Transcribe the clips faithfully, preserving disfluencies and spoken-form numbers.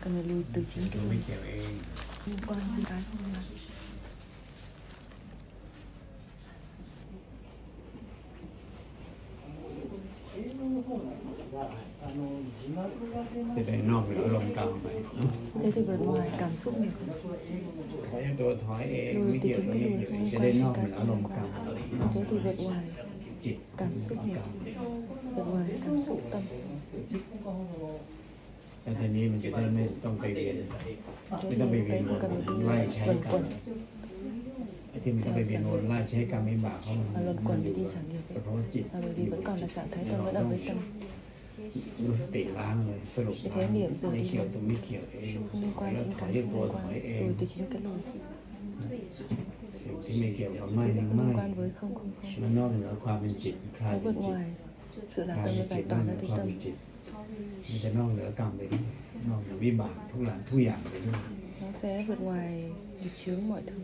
cần phải lùi từ chính cái mới kiểu ê liên quan gì cái không là thì để nọ mình ở lồng cao vậy. thế thì vượt ngoài cảm xúc nhiều. Thấy tôi thói ê Lùi mới từ kiểu chính có cái như lùi không vậy cho liên quan nên đến nọ cái mình ở không liên lồng cao. quan. Thế thì vượt ngoài จิต cảm xúc nhiều. Vượt ngoài cảm xúc tâm. แต่ทีนี้มันจะได้ไม่ต้องไปเรียน Thế ไม่ thì ต้องไป lúc เรีย đấy นว không น cần phải đi ไล่ใช้ luẩn กรรม quẩn ไอ้ที่มันต้องไปเรียนวนไล่ใช้กรรมไม่บาปเพราะมัน mà luẩn มัน quẩn อ để ยู่ đi trả nghiệp เฉ ấy. พาะจิต Là bởi vì vẫn còn là trạng thái tâm vẫn ở với tâm. รู้สติล้างเลยสรุป Vì thế niệm ไม่ rồi เกี่ยว đi ตรงไม่เกี่ยวเอง không liên ถอย quan แล้ว chính ถอย cái ด้วย không ตัว liên ถอย quan เอง lùi từ chính cái lùi. สิ่งที่ไม่เกี่ยวกับไม่ Cái ไม่ không ไม่ liên quan với không không มัน không. นอกเหนือความเป็นจิตคลาย Nó เป็น vượt จิต ngoài sự ค là ลาย tâm เป็ nó นจิ giải ตนอก tỏa เหนื ra อ từ ความ tâm. เป็นจิตมันจะนอกเหนือกรรมไปด้วยนอกเหนือวิบากทุกหลังทุกอย่างไปด้วย Nó sẽ vượt ngoài nghiệp chướng mọi thứ.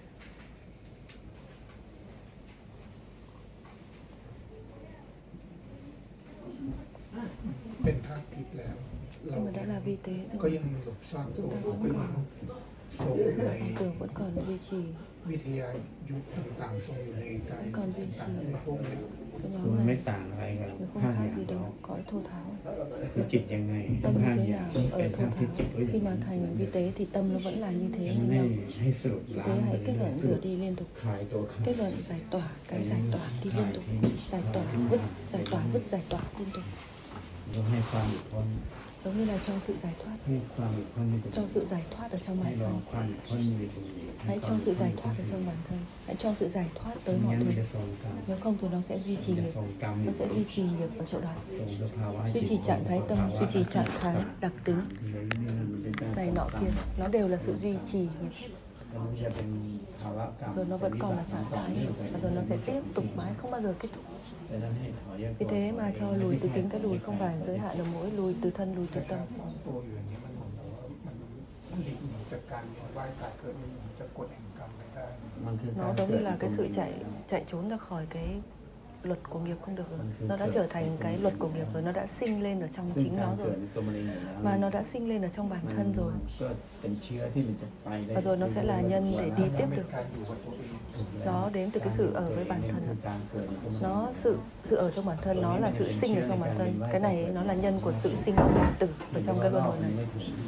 เป็นภาพทิพย์แล้วเรา Nhưng mà đã là vi tế ก็ rồi. ยังหลบซ่อนตัว Chúng ta ก็ vẫn ยัง còn ทรงอยู่ใน tư tưởng vẫn còn duy trì. วิทยายุทธ์ต่างๆทรงอยู่ในกาย còn duy ต่าง trì ๆในพวกนี้ cái คือมัน nhóm ไม่ này ต่างอะไรกัน nó không ห้าอ khác ย่าง gì เดียว đâu, cõi thô tháo. คือจิตยังไง Tâm ห้า như อ thế ย่าง nào เป็ ở น thô ภาพที่ tháo. จิตก็อย่า Khi ง mà นั้น thành vi tế thì tâm nó vẫn là như thế มัน như ให้ nhau. ให้สรุปล้าง Thế ไป hãy kết เรื่อย luận ๆส rửa รุป đi liên tục. คลายตัวคลาย Kết luận giải tỏa, cái giải tỏa đi liên tục. Giải tỏa, vứt, giải tỏa, vứt, giải tỏa liên tục. เราให้ความหลุดพ้น Giống như là cho sự giải thoát. ให้ความหลุดพ้นในตรง Cho sự giải thoát ở trong ให้ bản ลอง thân. ความหลุดพ้นในตรงนี้ Hãy cho sự giải thoát ở trong bản thân. Hãy cho sự giải thoát tới ไม่ mọi งั้นมัน thứ. จะส่งกรรม Nếu không thì nó sẽ duy trì จะ nghiệp. ส่งกรรมอ Nó ยู่ sẽ duy trì nghiệp ở chỗ đó. ส่งสภาวะ Duy จิต trì trạng thái tâm, duy trì trạng thái đặc tính นี่มันเป็นการ này ส่ง nọ กรร kia. ม Nó đều là sự duy trì nghiệp. แล้วมันจะเป็นภาวะกรรม Rồi nó vẫn còn là trạng ต่อ thái เนื่องไป và rồi nó sẽ tiếp tục mãi không bao giờ kết thúc. ฉะนั้นให้ถอยแยก Vì thế mà cho lùi từ chính cái lùi không phải giới hạn ở mỗi lùi từ thân lùi từ แต่กา tâm. รซ่อนตัวอยู่อย่างนี้ยมันเหมือนกับว่ามันมันหลีกหนีจากการเวียนว่ายตายเกิดมันเหมือนจะกดแห่งกรรมไม่ได้มันคือการ Nó giống như là cái sự เกิด chạy chạy trốn ra khỏi cái luật của nghiệp không được rồi. Nó đã trở thành cái luật của nghiệp rồi, nó đã sinh lên ở trong ซึ่ง chính การ nó เกิด rồi. ในตัวมันเองอยู่แล้ว Mà nó đã sinh lên ở trong bản มัน thân rồi. ก็เป็นเชื้อที่มันจะไปได้ Và rồi nó sẽ là nhân để đi นั่ tiếp นเป็น được. การอยู่กับตัวเอง Đó đến từ cái sự ở với bản คือ thân. การเกิดในตัวมัน Nó sự sự ở trong bản thân, nó là sự sinh ở trong bản thân. Cái này nó là nhân của sự sinh diệt tử ở trong cái luân hồi này.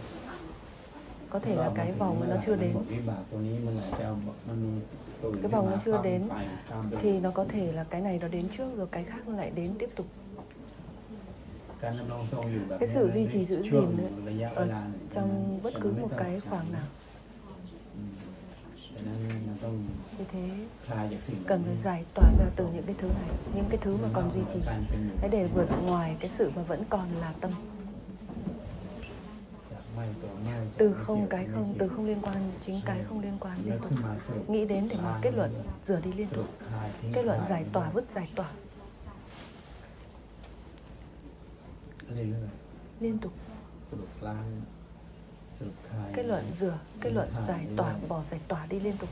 Có thể là cái vòng nó chưa đến. วิบากตัวนี้มันอาจจะเอามันมีตัวอื่น Cái vòng nó chưa ข้าม đến ไปข้ามไป thì nó có thể là cái này nó đến trước rồi cái khác nó lại đến tiếp tục. การดำรงทรงอยู่แบบ Cái sự duy trì giữ ช่วง gìn ระยะเว ở ลาหนึ่ง trong bất cứ một cái khoảng nào. อืมฉะนั้นมันต้อง Vì thế คลายจากสิ่ง cần phải giải tỏa ra từ những cái thứ này, những cái thứ mà còn duy trì. การเป็นอยู่ Hãy để vượt ngoài cái sự mà vẫn còn là tâm. จากไม่ตัวไม่ Từ không cái không, từ không liên quan, chính cái không liên quan แล้ liên ว tục. ขึ้นมาสรุป Nghĩ đến để mà kết luận, rửa đi liên สรุ tục. ปคลายทิ้ง Kết luận คลาย giải tỏa, vứt giải tỏa เรื่อย liên tục. ๆสรุปล้างสรุปคลาย Kết luận rửa, kết luận giải tỏa, bỏ giải tỏa đi liên tục.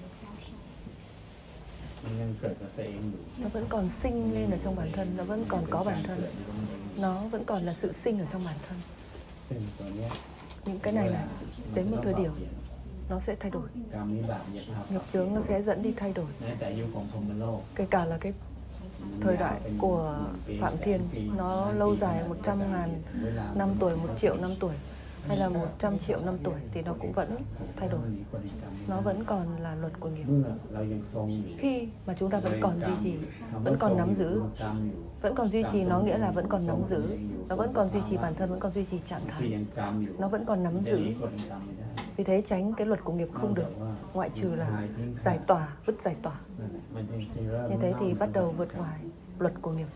มันยังเกิดกับตัวเองอยู่ Nó vẫn còn sinh lên ở trong bản thân, nó vẫn còn có bản thân. เกิดอยู่ตรงนี้ Nó vẫn còn là sự sinh ở trong bản thân. ซึ่งตัวเนี้ย Những cái này này, đến một thời điểm nó sẽ thay đổi. กรรมวิบากอย่าทำ Nghiệp chướng nó sẽ dẫn đi thay đổi. แม้แต่อายุของพรหมโลก Kể cả là cái thời đại của Phạm Thiên, nó lâu dài một trăm ngàn năm tuổi, một triệu năm tuổi hay là một trăm triệu năm tuổi thì nó cũng vẫn thay đổi. Nó vẫn còn là luật của nghiệp. เมื่อเรายังทรงอยู่ Khi mà chúng ta vẫn còn duy trì, vẫn còn nắm giữ, vẫn còn duy trì nó nghĩa là vẫn còn nắm giữ, nó vẫn còn duy trì bản thân, vẫn còn duy trì trạng คือ thái, ยังกรรมอยู่ nó vẫn còn nắm เดี๋ยว giữ. นี้กดกรรมไม่ได้ Vì thế tránh cái luật của nghiệp không được, ngoại trừ là giải tỏa, vứt giải tỏa. นั่นแหละมันจริงๆแล้ว Như thế thì bắt đầu vượt ngoài luật của nghiệp.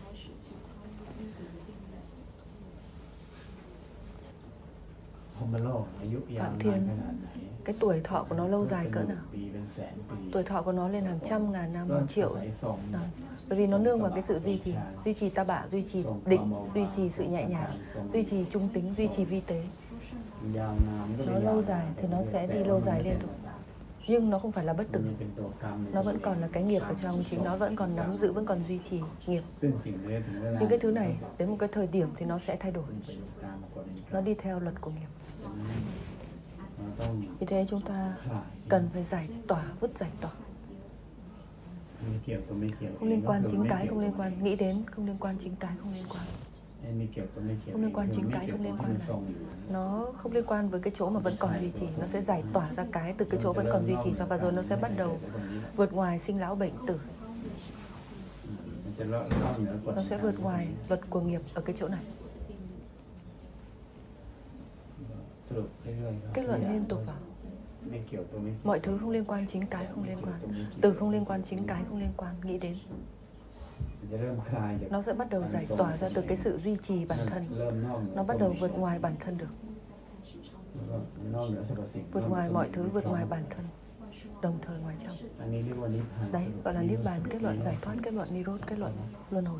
พรหมโลกอายุยาวนานขนาดไหน Cái tuổi thọ của nó lâu dài cỡ nào? ปีเป็นแสนปี Tuổi thọ của nó lên hàng trăm ngàn năm, ก็ hàng triệu. อาศัยทรง Đó. Bởi vì nó nương vào cái sự duy trì, duy trì ta bạ, duy trì định, duy trì sự nhẹ nhàng, duy trì trung tính, duy trì vi tế. ยาวนานก็ Nó lâu dài thì nó sẽ đi lâu dài liên tục. Nhưng nó không phải là bất tử. มันเป็นตัวกรรม Nó vẫn còn là cái nghiệp ở trong chính nó, vẫn còn nắm giữ, vẫn còn duy trì nghiệp. ซึ่งสิ่งนี้ถึงเวลา Nhưng cái thứ này đến một cái thời điểm thì nó sẽ thay đổi. มันเป็นตามกฎแห่งกรร Nó ม đi theo luật của nghiệp. เราต้อง Vì thế chúng ta คลาย cần phải giải tỏa, vứt giải tỏa. มีเกี่ยวตัวไม่เกี่ยว Không liên quan chính cái, không liên quan. Nghĩ đến không liên quan chính cái, không liên quan. ไอ้มีเกี่ยวตัวไม่เกี่ยว Không liên quan chính ไม่ cái, เกี่ยว không ตัว liên ที่ quan มัน này. ทรงอยู่ Nó không liên quan với cái chỗ mà vẫn còn duy trì. Nó sẽ giải tỏa ra cái từ cái chỗ vẫn còn duy trì cho, và rồi nó sẽ bắt đầu vượt ngoài sinh lão bệnh tử. มันจะเลาะเข้าเหนือกฎ Nó sẽ vượt ngoài luật của nghiệp ở cái chỗ này. สรุปเรื่อยๆครับ Kết luận liên tục vào. ไม่เกี่ยวตัวไม่เกี่ยว Mọi thứ không liên quan chính cái, không liên quan. Từ không liên quan chính cái, không liên quan. Nghĩ đến. มันจะเริ่มคลายจาก Nó sẽ bắt đầu giải tỏa ra từ cái sự duy trì bản thân. เริ่มนอกเหนือ Nó bắt đầu vượt ngoài bản thân được. แล้วก็นอกเหนือสรรพสิ่ง Vượt ngoài mọi thứ, vượt ngoài bản thân. Đồng thời ngoài trong. อันนี้เรียกว่านิพพาน Đấy, gọi là Niết Bàn, kết luận giải thoát, kết luận Nirodha, kết luận luân hồi.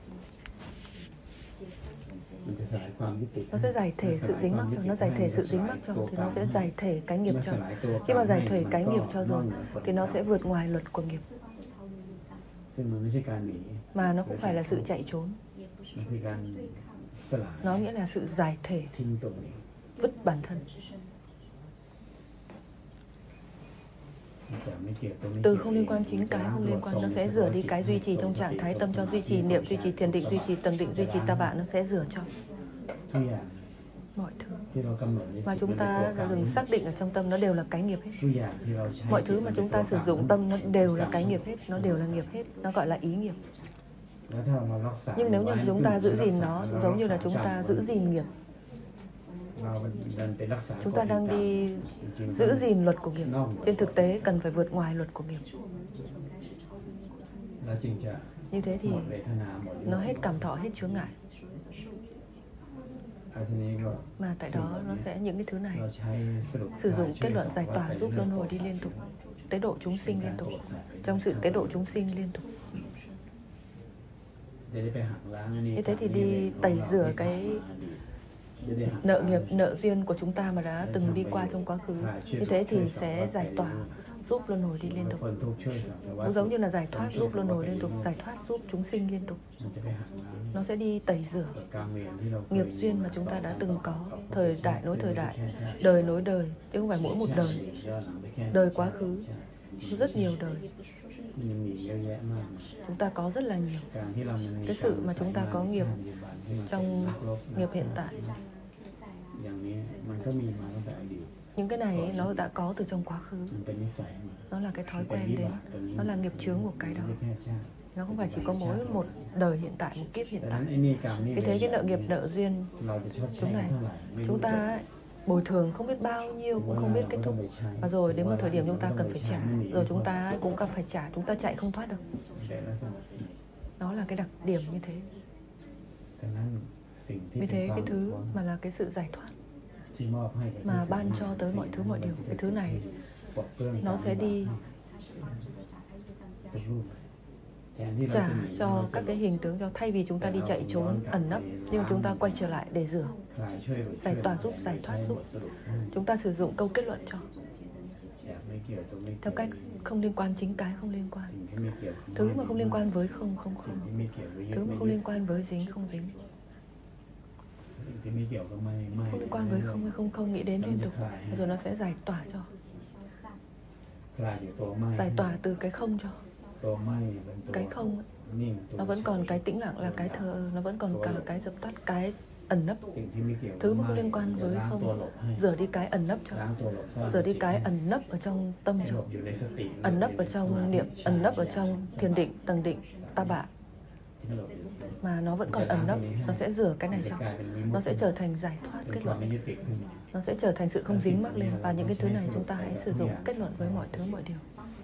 มันจะสลายความยึดติด Nó sẽ giải thể sự dính mắc cho, nó giải thể sự dính mắc cho, thì nó sẽ giải thể cái nghiệp เมื่อ cho. สลายตัว Khi mà giải thể cái มันก็ nghiệp cho นอก rồi เหนือกฎ thì nó sẽ vượt ngoài luật của nghiệp. ซึ่งมันไม่ใช่การหนี Mà nó không phải là sự chạy trốn. มันคือการสลาย Nó nghĩa là sự giải thể, ทิ้งตัวเอง vứt bản thân. มันจะไม่เกี่ยวตัวไม่ Từ เกี่ยว không liên quan chính cái, không liên quan, nó sẽ rửa đi cái duy trì trong trạng thái tâm cho, duy trì niệm, duy trì thiền định, duy trì tầng định, duy trì ta bạn, nó sẽ rửa cho ทุกอย่าง mọi thứ ที่เรากำหนด mà chúng ta đã dừng xác định ở trong tâm, nó đều là cái nghiệp hết. ทุกอย่างที่เราใช้ Mọi thứ mà chúng ta sử dụng tâm nó đều là cái nghiệp hết, nó đều là nghiệp hết, nó gọi là ý nghiệp. แล้วถ้าเรารักษา Nhưng nếu như chúng ta giữ gìn nó, เรา giống như là chúng รักษ ta ากรรม giữ gìn nghiệp, เราดันไปรักษา chúng ta đang đi giữ gìn luật của nghiệp. Trên thực tế cần phải vượt ngoài luật của nghiệp. แล้วจึงจะ Như thế thì หมดเวทนาหมด nó hết cảm thọ, hết chướng ngại. แล้วทีนี้ก็ Mà tại đó nó sẽ những cái thứ này เราใช้สรุป sử dụng ช่วย kết luận สอน giải ว่า tỏa ไป giúp เรื่อย luân hồi đi liên tục, tế độ chúng sinh liên tục, trong sự tế độ chúng sinh liên tục. จะได้ไปหักล้างอันนี้ Như thế thì đi tẩy rửa cái จะได้หัก nợ nghiệp, nợ duyên của chúng ta mà đã từng đi qua trong quá khứ. Như thế thì sẽ giải tỏa, giúp luân hồi đi liên tục. คนทุกข์ช่วยสอนแต่ว่า Cũng giống như là giải thoát, giúp luân hồi liên tục, giải thoát giúp chúng sinh liên tục. มันจะไปหักล้าง Nó sẽ đi tẩy rửa กรรมเวรที่เราเคย nghiệp duyên mà chúng ta đã từng có, thời đại nối thời đại, đời nối đời, chứ không phải mỗi một đời, ย้อนหลังไปแค่ đời quá khứ, rất nhiều đời. มันยังมีเยอะแยะมาก Chúng ta có rất là nhiều. การที่เรามันมี Cái sự mà chúng ta có nghiệp ปัจจุบันที่มัน trong นักรบ nghiệp hiện tại. อย่างนี้มันก็มีมาตั้งแต่อดีต Những cái này ấy, nó đã có từ trong quá khứ. มันเป็นนิสัยมา Nó là cái thói มันเป็น quen วิ đến, บากตัวนี้ nó là nghiệp chướng của cái đó. ไม่ใช่แค่ชาติ Nó không phải chỉ có mỗi một đời hiện tại, một kiếp hiện ดังนั้น tại. ไอ้นี่กรรมนี่ Vì thế cái nợ nghiệp, nợ duyên เราจะชดใช้ chúng này, เท่าไหร่ไม่รู้ chúng ta ấy, bồi thường không biết bao nhiêu, cũng không biết kết thúc. Và rồi đến một thời điểm chúng ta cần phải trả, rồi chúng ta cũng cần phải trả, chúng ta chạy không thoát được. แต่ละสมัย Nó là cái đặc điểm như thế. ดังนั้นสิ่งที่ Vì เป็น thế ความ cái หลุด thứ พ้น mà là cái sự giải thoát ที่มอบให้กับ mà ban cho tới mọi thứ mọi điều, cái thứ này nó sẽ đi เป็นรูปแทนที่เรา trả จะหนี cho các cái hình tướng cho, thay vì chúng ta đi chạy trốn ẩn nấp, nhưng chúng ta quay trở lại để rửa, คลายช่วยหลุด giải tỏa giúp, giải thoát giúp. สรุปให้ Chúng ta sử dụng câu kết luận cho แบบไม่เกี่ยวตรงไม่เกี่ยว theo cách không liên quan chính cái, không liên quan. สิ่งที่ไม่เกี่ยว Thứ mà không liên quan với không, không สิ่ง không. ที่ไม่เกี่ยวvớiยึด Thứ mà ไม่ không ยึด liên quan với dính, không dính. สิ่งที่ไม่เกี่ยวก็ไม่ไม่ Không liên quan với không hay không không, nghĩ đến liên tục. Rồi nó sẽ giải tỏa cho, คลายอยู่ตัวไม่ giải tỏa từ cái không cho. ตัวไม่เป็นตัว Cái không ấy, นิ่งตัว nó vẫn còn cái tĩnh lặng là cái thờ ơ, nó vẫn còn cả cái dập tắt, cái ẩn nấp. สิ่งที่ไม่เกี่ยว Thứ mà không liên quan với ล้างตัว không, หลบให้ rửa đi cái ẩn nấp cho, ล้างตัวหลบซ่อน rửa đi cái ẩn nấp ở trong tâm ให้หล cho, บอยู่ในสติ ẩn nấp ở trong niệm, ẩn nấp ở trong thiền định, tầng định, ta bạ. ที่หลบอยู่ Mà nó vẫn còn ẩn nấp, nó sẽ rửa cái này cho, กลายเป็นวิมุตติ nó sẽ trở thành giải thoát เป็น kết ความ luận. ไม่ยึดติดขึ้น Nó sẽ trở thành sự không dính mắc lên. Và những cái thứ này chúng ta hãy sử dụng kết luận với mọi thứ mọi điều.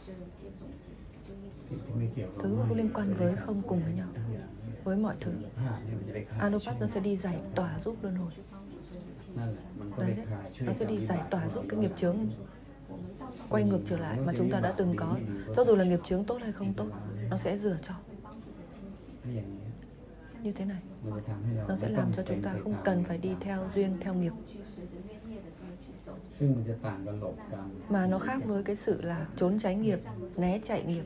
สิ่งที่ไม่เกี่ยวกับ Thứ mà không liên quan với không cùng với nhau, ทุกอย่าง với mọi thứ. ภาพเนี่ยมันจะได้คลาย Anupat nó sẽ đi giải tỏa giúp luân hồi. นั่นแหละมันก็ Đấy ได้ đấy, คลายช่วย nó sẽ đi วิ giải บาก tỏa giúp cái nghiệp chướng quay ngược trở lại mà chúng ta đã từng có. Cho dù là nghiệp chướng tốt hay không tốt, nó sẽ rửa cho ถ้าอย่างนี้ như thế này. มันจะทำให้เรา Nó sẽ làm cho chúng ta không cần phải đi theo duyên, theo nghiệp. Mà nó khác với cái sự là trốn tránh nghiệp, né chạy nghiệp.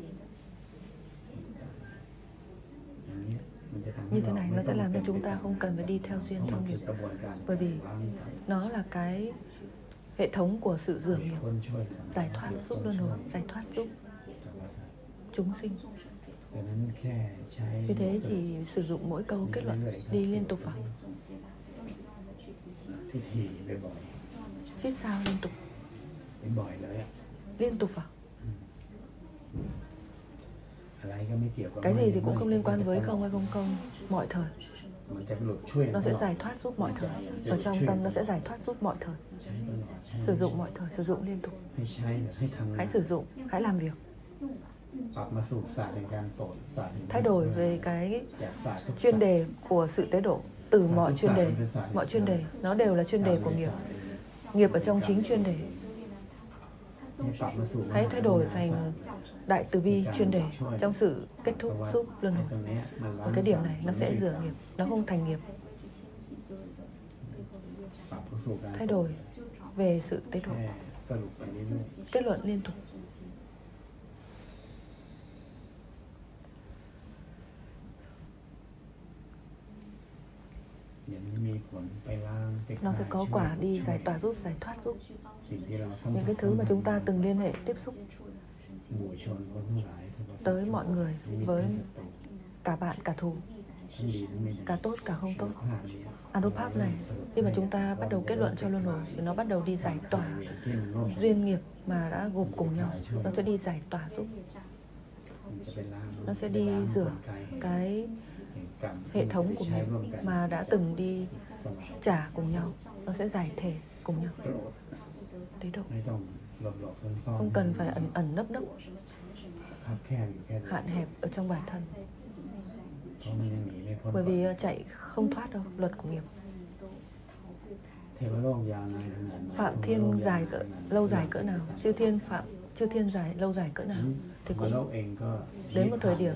Như thế này nó sẽ làm cho chúng ta không cần phải đi theo duyên trong nghiệp. Bởi vì nó là cái hệ thống của sự rửa nghiệp, giải thoát giúp luân hồi, giải thoát giúp chúng sinh. Vì thế chỉ sử dụng mỗi câu kết luận đi liên tục vào. Xít sao liên tục. Liên tục vào. Cái gì thì cũng không liên quan với không hay không không, mọi thời. Nó sẽ giải thoát giúp mọi thời. Ở trong tâm nó sẽ giải thoát giúp mọi thời. Sử dụng mọi thời, sử dụng liên tục. Hãy sử dụng, hãy làm việc. Thay đổi về cái chuyên đề của sự tế độ. Từ mọi chuyên đề, mọi chuyên đề, nó đều là chuyên đề của nghiệp. Nghiệp ở trong chính chuyên đề. Hãy thay đổi thành đại từ bi chuyên đề trong sự kết thúc giúp luân hồi. Và cái điểm này nó sẽ rửa nghiệp, nó không thành nghiệp. Thay đổi về sự tế độ, kết luận liên tục. Nó sẽ có quả đi giải tỏa giúp, giải thoát giúp những cái thứ mà chúng ta từng liên hệ tiếp xúc tới mọi người, với cả bạn, cả thù, cả tốt, cả không tốt. Anupap này, khi mà chúng ta bắt đầu kết luận cho luân hồi thì nó bắt đầu đi giải tỏa duyên nghiệp mà đã gộp cùng nhau. Nó sẽ đi giải tỏa giúp. Nó sẽ đi rửa cái hệ thống của nghiệp mà đã từng đi trả cùng nhau. Nó sẽ giải thể cùng nhau. Tế độ. Không cần phải ẩn ẩn nấp nấp, hạn hẹp ở trong bản thân. Bởi vì chạy không thoát đâu, luật của nghiệp. Phạm thiên dài cỡ, lâu dài cỡ nào, chư thiên phạm chư thiên dài lâu dài cỡ nào thì cũng đến một thời điểm.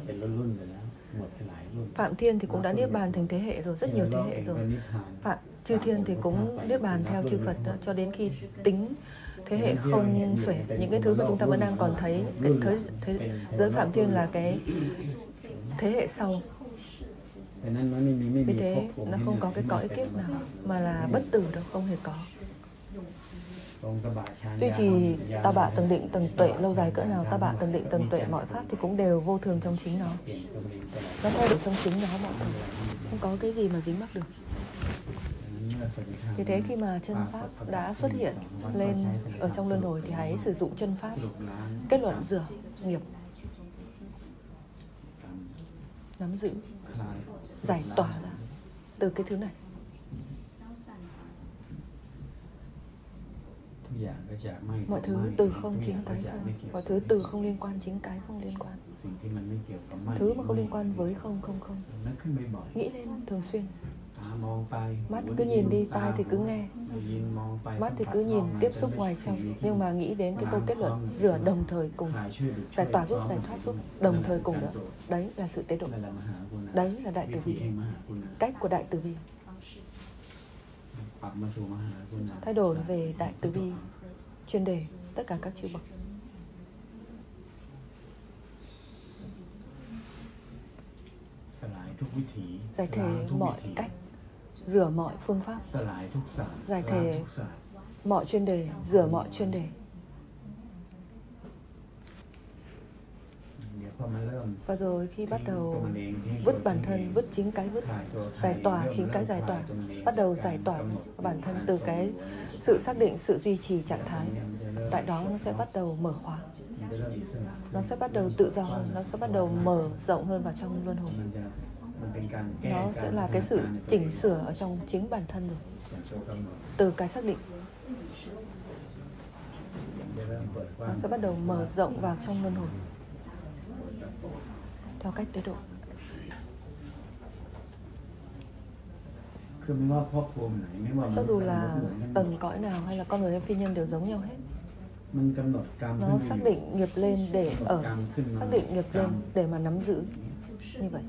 Phạm thiên thì cũng đã niết bàn thành thế hệ rồi, rất nhiều thế hệ rồi. Phạm chư thiên thì cũng niết bàn theo chư Phật đó, cho đến khi tính thế hệ không xuể. Những cái thứ mà chúng ta vẫn đang còn thấy, cái thế, thế, giới Phạm thiên là cái thế hệ sau. Vì thế nó không có cái cõi kiếp nào mà là bất tử đâu, không hề có. Duy trì ta bạ tầng định tầng tuệ lâu dài cỡ nào, ta bạ tầng định tầng tuệ mọi pháp thì cũng đều vô thường trong chính nó. Nó thay đổi trong chính nó mọi thứ, không có cái gì mà dính mắc được. Vì thế khi mà chân pháp đã xuất hiện lên ở trong luân hồi thì hãy sử dụng chân pháp kết luận rửa nghiệp, nắm giữ, giải tỏa ra từ cái thứ này. Mọi thứ từ không chính cái không, mọi thứ từ không liên quan chính cái không liên quan. Thứ mà không liên quan với không không không, nghĩ lên thường xuyên. Mắt cứ nhìn đi, tai thì cứ nghe, mắt thì cứ nhìn, tiếp xúc ngoài trong. Nhưng mà nghĩ đến cái câu kết luận rửa đồng thời cùng, giải tỏa giúp, giải thoát giúp, đồng thời cùng nữa. Đấy là sự tế độ. Đấy là đại từ bi, cách của đại từ bi. Thay đổi về đại từ bi chuyên đề tất cả các chư bậc. Giải thể mọi cách, rửa mọi phương pháp, giải thể mọi chuyên đề, rửa mọi chuyên đề. Và rồi khi bắt đầu vứt bản thân, vứt chính cái vứt, giải tỏa chính cái giải tỏa, bắt đầu giải tỏa bản thân từ cái sự xác định, sự duy trì trạng thái. Tại đó nó sẽ bắt đầu mở khóa. Nó sẽ bắt đầu tự do hơn, nó sẽ bắt đầu mở rộng hơn vào trong luân hồi. Nó sẽ là cái sự chỉnh sửa ở trong chính bản thân rồi. Từ cái xác định nó sẽ bắt đầu mở rộng vào trong luân hồi theo cách tế độ. Cho dù là tầng cõi nào hay là con người hay phi nhân đều giống nhau hết. Nó xác định nghiệp lên để ở, xác định nghiệp lên để mà nắm giữ. Như vậy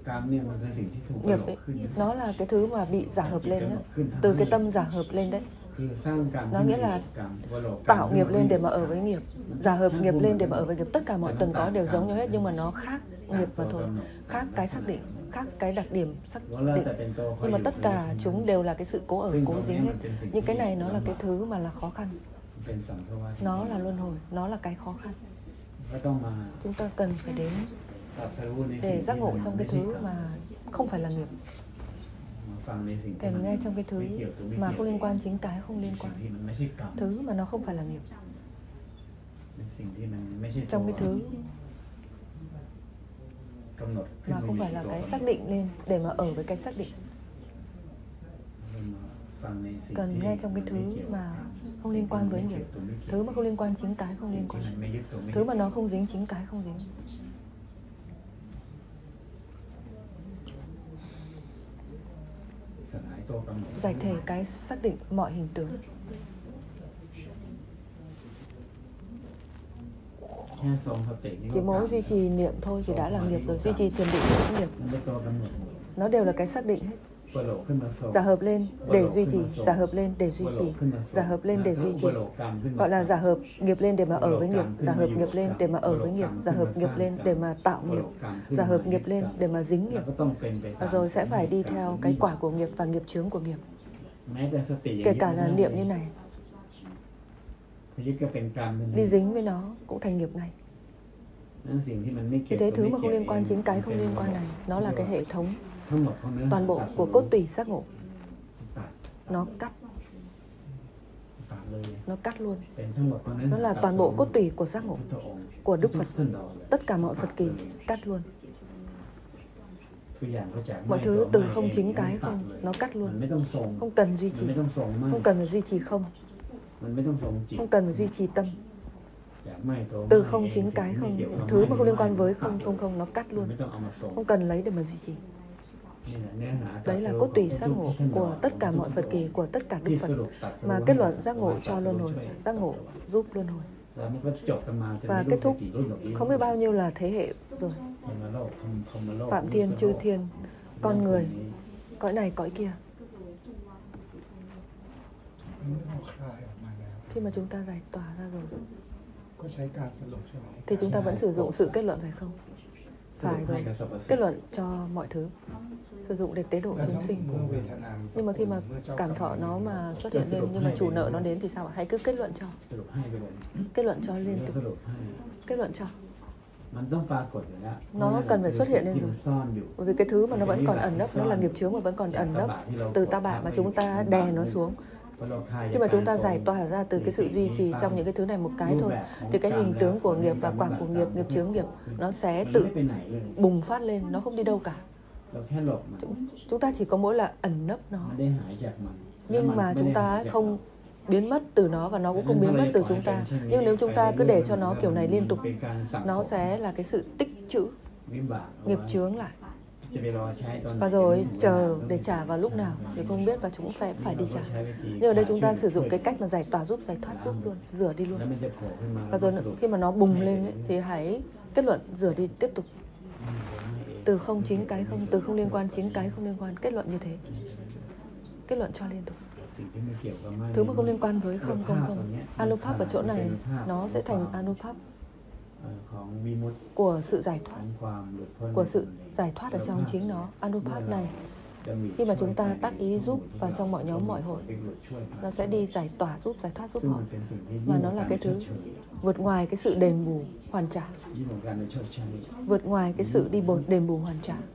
nghiệp ấy, nó là cái thứ mà bị giả hợp lên nhé. Từ cái tâm giả hợp lên đấy. Nó nghĩa là tạo nghiệp lên để mà ở với nghiệp, giả hợp nghiệp lên để mà ở với nghiệp. Tất cả mọi tầng có đều giống nhau hết, nhưng mà nó khác nghiệp mà thôi, khác cái xác định, khác cái đặc điểm xác định. Nhưng mà tất cả chúng đều là cái sự cố ở, cố dính hết. Nhưng cái này nó là cái thứ mà là khó khăn. Nó là luân hồi, nó là cái khó khăn. Chúng ta cần phải đến để giác ngộ trong cái thứ mà không phải là nghiệp, cần nghe trong cái thứ mà không liên quan chính cái không liên quan, thứ mà nó không phải là nghiệp, trong cái thứ mà không phải là cái xác định lên để mà ở với cái xác định. Cần nghe trong cái thứ mà không liên quan với nghiệp, thứ mà không liên quan chính cái không liên quan, thứ mà nó không dính chính cái không dính. Giải thể cái xác định mọi hình tướng. Chỉ mỗi duy trì niệm thôi thì đã là nghiệp rồi. Duy trì thiền định cũng nghiệp. Nó đều là cái xác định hết. Giả hợp lên để duy trì, giả hợp lên để duy trì, giả hợp lên để duy trì. Gọi là giả hợp nghiệp lên để mà ở với nghiệp, giả hợp nghiệp lên để mà ở với nghiệp, giả hợp nghiệp lên để mà tạo nghiệp, giả hợp nghiệp lên để mà dính nghiệp. Và rồi sẽ phải đi theo cái quả của nghiệp và nghiệp chướng của nghiệp. Kể cả là niệm như này, đi dính với nó cũng thành nghiệp ngay. Vì thế thứ mà không liên quan chính cái không liên quan này, nó là cái hệ thống toàn bộ của cốt tủy giác ngộ. Nó cắt, nó cắt luôn. Nó là toàn bộ cốt tủy của giác ngộ của Đức Phật. Tất cả mọi Phật kỳ cắt luôn. Mọi thứ từ không chính cái không, nó cắt luôn. Không cần duy trì, không cần phải duy trì không, không cần phải duy trì tâm. Từ không chính cái không, thứ mà không liên quan với không không không, nó cắt luôn. Không cần lấy để mà duy trì. Đấy là cốt tủy giác ngộ của tất cả mọi Phật kỳ, của tất cả Đức Phật. Mà kết luận giác ngộ cho luân hồi, giác ngộ giúp luân hồi. Và kết thúc không biết bao nhiêu là thế hệ rồi. Phạm thiên, chư thiên, con người, cõi này, cõi kia. Khi mà chúng ta giải tỏa ra rồi thì chúng ta vẫn sử dụng sự kết luận phải không? Phải rồi, kết luận cho mọi thứ, sử dụng để tế độ chúng sinh. Nhưng mà khi mà cảm thọ nó mà xuất hiện lên, nhưng mà chủ nợ nó đến thì sao ạ? Hãy cứ kết luận cho, kết luận cho liên tục, kết luận cho. Nó cần phải xuất hiện lên rồi. Bởi vì cái thứ mà nó vẫn còn ẩn nấp, nó là nghiệp chướng mà vẫn còn ẩn nấp từ ta bạ mà chúng ta đè nó xuống. Khi mà chúng ta giải tỏa ra từ cái sự duy trì trong những cái thứ này một cái thôi, thì cái hình tướng của nghiệp và quả của nghiệp, nghiệp chướng nghiệp, nó sẽ tự bùng phát lên, nó không đi đâu cả. Chúng, chúng ta chỉ có mỗi là ẩn nấp nó. Nhưng mà chúng ta không biến mất từ nó và nó cũng không biến mất từ chúng ta. Nhưng nếu chúng ta cứ để cho nó kiểu này liên tục, nó sẽ là cái sự tích trữ nghiệp chướng lại. Và rồi chờ để trả vào lúc nào thì không biết, và chúng phải phải đi trả. Nhưng ở đây chúng ta sử dụng cái cách mà giải tỏa giúp, giải thoát giúp luôn, rửa đi luôn. Và rồi khi mà nó bùng lên ấy, thì hãy kết luận rửa đi tiếp tục. Từ không chính cái không, từ không liên quan chính cái không liên quan, kết luận như thế. Kết luận cho liên tục. Thứ mà không liên quan với không không không. Anupap ở chỗ này nó sẽ thành Anupap của sự giải thoát, của sự giải thoát ở trong chính nó. Anupap này, khi mà chúng ta tác ý giúp vào trong mọi nhóm mọi hội, nó sẽ đi giải tỏa giúp, giải thoát giúp họ. Và nó là cái thứ vượt ngoài cái sự đền bù, hoàn trả. Vượt ngoài cái sự đi bột đền bù, hoàn trả.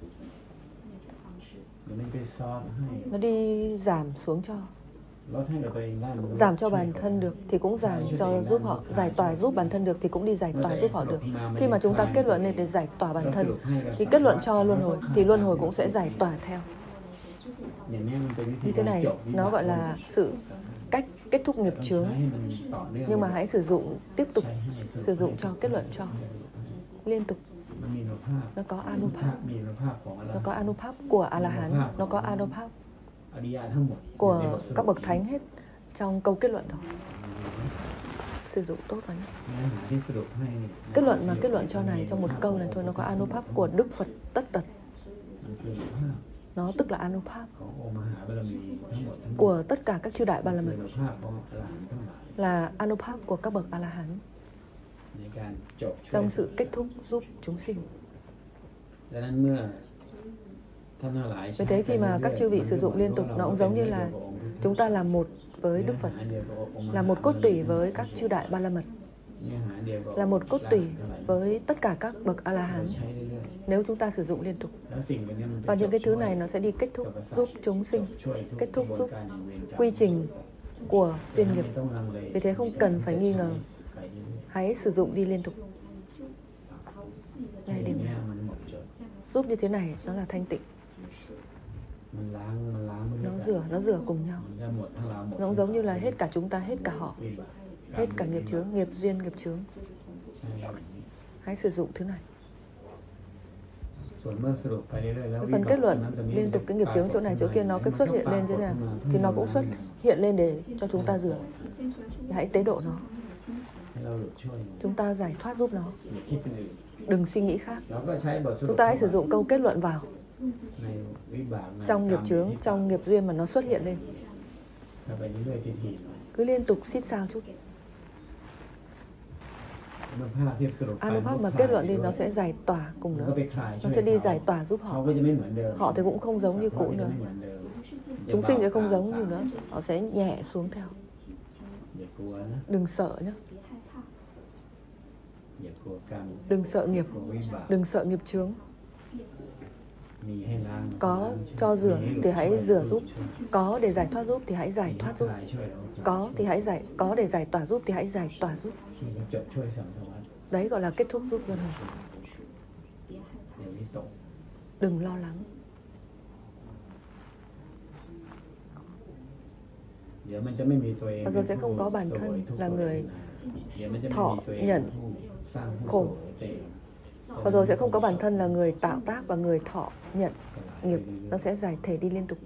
Nó đi giảm xuống cho. Giảm cho bản thân được thì cũng giảm cho giúp họ, giải tỏa giúp bản thân được thì cũng đi giải tỏa giúp họ được. Khi mà chúng ta kết luận lên để giải tỏa bản thân thì kết luận cho luân hồi, thì luân hồi cũng sẽ giải tỏa theo. Như thế này, nó gọi là sự cách kết thúc nghiệp chướng. Nhưng mà hãy sử dụng, tiếp tục sử dụng cho, kết luận cho liên tục. Nó có Anupap, nó có Anupap của A-la-hán, nó có Anupap của các bậc thánh hết trong câu kết luận đó. Sử dụng tốt lắm. Kết luận mà kết luận cho này trong một câu này thôi, nó có Anupap của Đức Phật tất tật. Nó tức là Anupav ขององค์มหาบารมีทั้งหมดทั้งมวล của tất cả các chư đại ba la คือ mật, อนุภาพของอรหันต์ทั้งหลาย là Anupav của các bậc A-la-hán ในการจบช่วย trong sự kết thúc giúp chúng sinh. ดังนั้นเมื่อท่านทั้งหลาย Vì thế khi mà các chư vị sử dụng liên tục, nó cũng giống như là chúng ta là một với Đức Phật, là một cốt tủy với các chư đại ba la mật, là một cốt tủy với tất cả các bậc A-la-hán nếu chúng ta sử dụng liên tục. Và những cái thứ này nó sẽ đi kết thúc giúp chúng sinh, kết thúc giúp quy trình của duyên nghiệp. Vì thế không cần phải nghi ngờ, hãy sử dụng đi liên tục. Ngày đêm nào. Giúp như thế này nó là thanh tịnh. Nó rửa, nó rửa cùng nhau. Nó cũng giống như là hết cả chúng ta, hết cả họ, hết cả nghiệp chướng, nghiệp duyên, nghiệp chướng. Hãy sử dụng thứ này. Cái phần kết luận liên tục cái nghiệp chướng chỗ này chỗ kia nó cứ xuất hiện lên thế nào thì nó cũng xuất hiện lên để cho chúng ta rửa. Thì hãy tế độ nó. Chúng ta giải thoát giúp nó. Đừng suy nghĩ khác. Chúng ta hãy sử dụng câu kết luận vào trong nghiệp chướng, trong nghiệp duyên mà nó xuất hiện lên. Cứ liên tục xít sao chút. Anupav mà kết luận đi nó sẽ giải tỏa cùng nữa. Nó sẽ đi giải tỏa giúp họ. Họ thì cũng không giống như cũ nữa. Chúng sinh sẽ không giống như nữa. Họ sẽ nhẹ xuống theo. Đừng sợ nhé. Đừng sợ nghiệp. Đừng sợ nghiệp chướng. Có cho rửa thì hãy rửa giúp. Có để giải thoát giúp thì hãy giải thoát giúp. Có thì hãy giải, có để giải tỏa giúp thì hãy giải tỏa giúp. Đấy gọi là kết thúc giúp luân hồi. Đừng lo lắng. Bao giờ sẽ không có bản thân là người thọ nhận khổ. Bao giờ sẽ không có bản thân là người tạo tác và người thọ nhận nghiệp. Nó sẽ giải thể đi liên tục.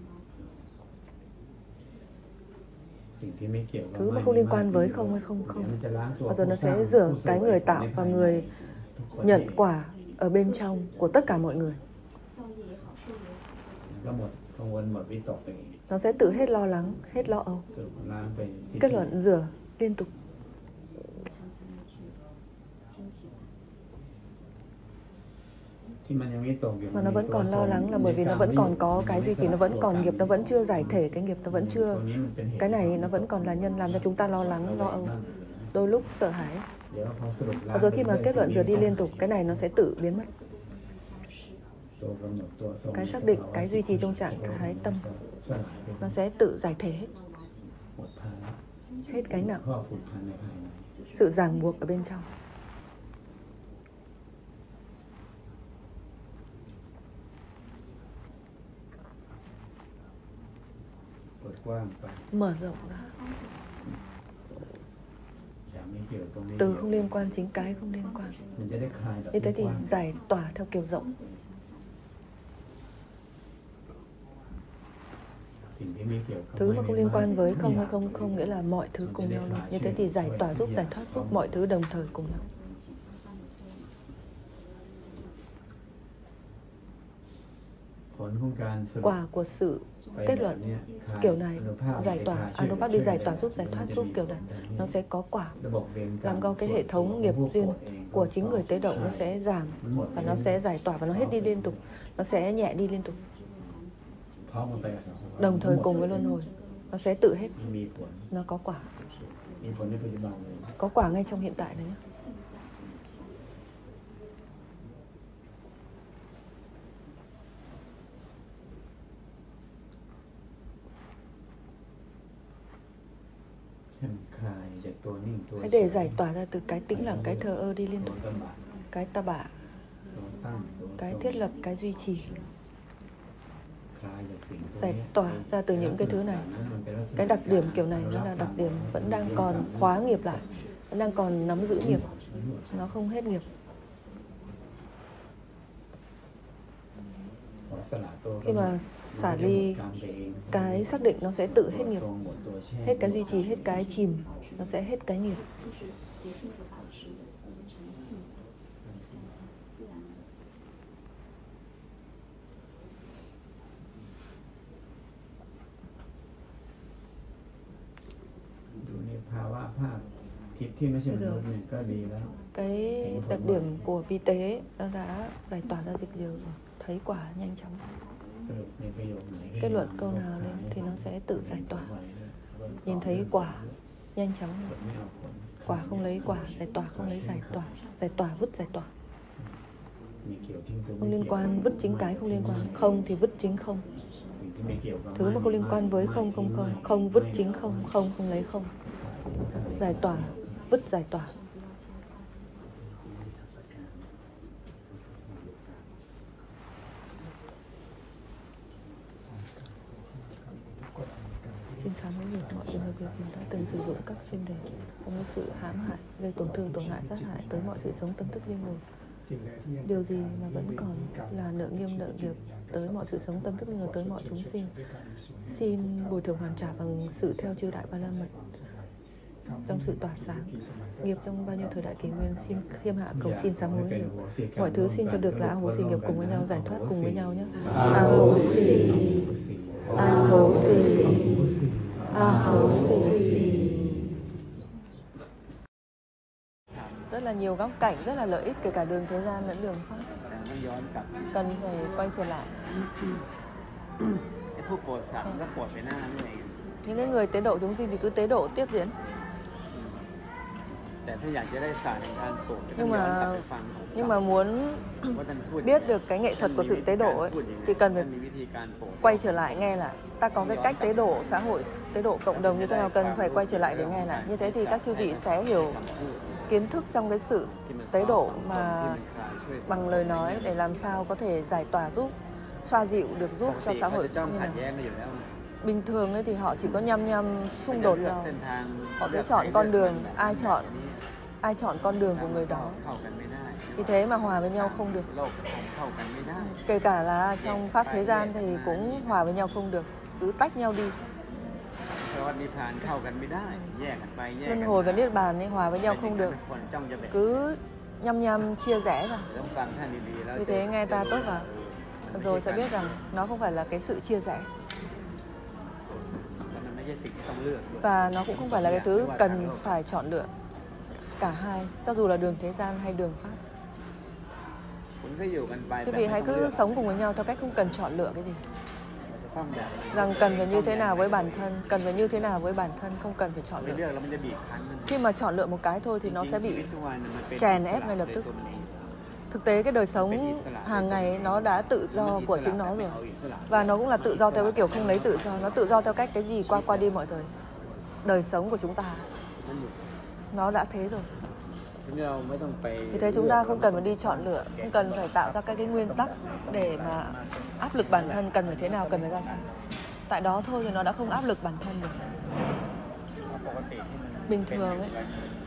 Thứ mà không liên quan với không hay không không. Bao giờ nó sẽ rửa cái người tạo và người nhận quả ở bên trong của tất cả mọi người. Nó sẽ tự hết lo lắng, hết lo âu. Kết luận rửa liên tục. Mà nó vẫn còn lo lắng là bởi vì nó vẫn còn có cái duy trì, nó vẫn còn nghiệp, nó vẫn chưa giải thể cái nghiệp, nó vẫn chưa, cái này nó vẫn còn là nhân làm cho chúng ta lo lắng, lo âu, đôi lúc sợ hãi. Và rồi khi mà kết luận rửa đi liên tục, cái này nó sẽ tự biến mất. Cái xác định, cái duy trì trong trạng thái tâm, nó sẽ tự giải thể hết. Hết gánh nặng, sự ràng buộc ở bên trong. Mở rộng ra. Từ không liên quan chính cái không liên quan. Như thế thì giải tỏa theo kiểu rộng. Thứ mà không liên quan với không hay không không nghĩa là mọi thứ cùng nhau luôn. Như thế thì giải tỏa giúp, giải thoát giúp mọi thứ đồng thời cùng nhau. Quả của sự kết luận kiểu này, giải tỏa, Anupav đi giải tỏa giúp, giải thoát giúp kiểu này, nó sẽ có quả. Làm cho cái hệ thống nghiệp duyên của chính người tế động nó sẽ giảm và nó sẽ giải tỏa và nó hết đi liên tục. Nó sẽ nhẹ đi liên tục. Đồng thời cùng với luân hồi, nó sẽ tự hết. Nó có quả. Có quả ngay trong hiện tại này nhé. Hãy để giải tỏa ra từ cái tĩnh lặng, cái thờ ơ đi liên tục. Cái ta bạ, cái thiết lập, cái duy trì. Giải tỏa ra từ những cái thứ này. Cái đặc điểm kiểu này nó là đặc điểm vẫn đang còn khóa nghiệp lại, vẫn đang còn nắm giữ nghiệp, nó không hết nghiệp. Khi mà xả ly cái xác định nó sẽ tự hết nghiệp. Hết cái duy trì, hết cái chìm, nó sẽ hết cái nghiệp. ภาพทิศที่ไม่ใช่มนุษย์เนี่ยก็ดีแล้ว Cái đặc điểm của vi tế nó đã giải tỏa ra dịch dược rồi, thấy quả nhanh chóng. สรุปในประโยคไหน Kết luận câu nào lên thì nó sẽ tự giải tỏa. Nhìn thấy quả nhanh chóng. ผลไม่เอาผล Quả không lấy quả, giải tỏa không lấy giải tỏa. Giải tỏa vứt giải tỏa. มีเกี่ยวทิ้งตัว Không liên quan, vứt chính cái không liên quan. Không thì vứt chính không. สิ่งที่ไม่เกี่ยวกับ Thứ mà không liên quan với không không không. Không vứt chính không, không không lấy không. Giải tỏa, vứt giải tỏa. Xin sám hối nhục mọi trường hợp việc mình đã từng sử dụng các chuyên đề trong cái sự hãm hại, gây tổn thương, tổn hại, sát hại tới mọi sự sống tâm thức linh hồn. Điều gì mà vẫn còn là nợ nghiêm nợ nghiệp tới mọi sự sống tâm thức linh hồn, tới mọi chúng sinh. Xin bồi thường hoàn trả bằng sự theo chư đại ba la mật trong sự tỏa sáng. Nghiệp trong bao nhiêu thời đại kỷ nguyên xin khiêm hạ cầu xin sám hối nhục. Mọi thứ xin cho được là áo hố xì nghiệp cùng với nhau, giải thoát cùng với nhau nhé. Áo hố xì, áo hố xì, áo hố xì. Rất là nhiều góc cạnh, rất là lợi ích, kể cả đường thế gian lẫn đường pháp. Cần phải quay trở lại. Những cái người tế độ chúng sinh thì cứ tế độ tiếp diễn. Nhưng mà nhưng mà muốn biết được cái nghệ thuật của sự tế độ ấy, thì cần phải quay trở lại nghe lại. Ta có cái cách tế độ xã hội, tế độ cộng đồng như thế nào, cần phải quay trở lại để nghe lại. Như thế thì các chư vị sẽ hiểu kiến thức trong cái sự tế độ mà bằng lời nói, để làm sao có thể giải tỏa giúp, xoa dịu được giúp cho xã hội như nào. Bình thường ấy thì họ chỉ có nhăm nhăm xung đột nhau. Họ sẽ chọn con đường, ai chọn ai chọn con đường của người đó. Vì thế mà hòa với nhau không được. Kể cả là trong pháp thế gian thì cũng hòa với nhau không được, cứ tách nhau đi. Luân hồi và niết bàn ấy hòa với nhau không được, cứ nhăm nhăm chia rẽ ra. Vì thế nghe ta tốt vào, rồi sẽ biết rằng nó không phải là cái sự chia rẽ. Và nó cũng không phải là cái thứ cần phải chọn lựa. Cả hai, cho dù là đường thế gian hay đường pháp. Quý vị hãy cứ sống cùng với nhau theo cách không cần chọn lựa cái gì. Rằng cần phải như thế nào với bản thân, cần phải như thế nào với bản thân, không cần phải chọn lựa. Khi mà chọn lựa một cái thôi thì nó sẽ bị chèn ép ngay lập tức. Thực tế cái đời sống hàng ngày ấy, nó đã tự do của chính nó rồi. Và nó cũng là tự do theo cái kiểu không lấy tự do. Nó tự do theo cách cái gì qua qua đi mọi thời. Đời sống của chúng ta nó đã thế rồi. Vì thế chúng ta không cần phải đi chọn lựa, không cần phải tạo ra các cái nguyên tắc để mà áp lực bản thân cần phải thế nào, cần phải ra sao. Tại đó thôi thì nó đã không áp lực bản thân được. Bình thường ấy,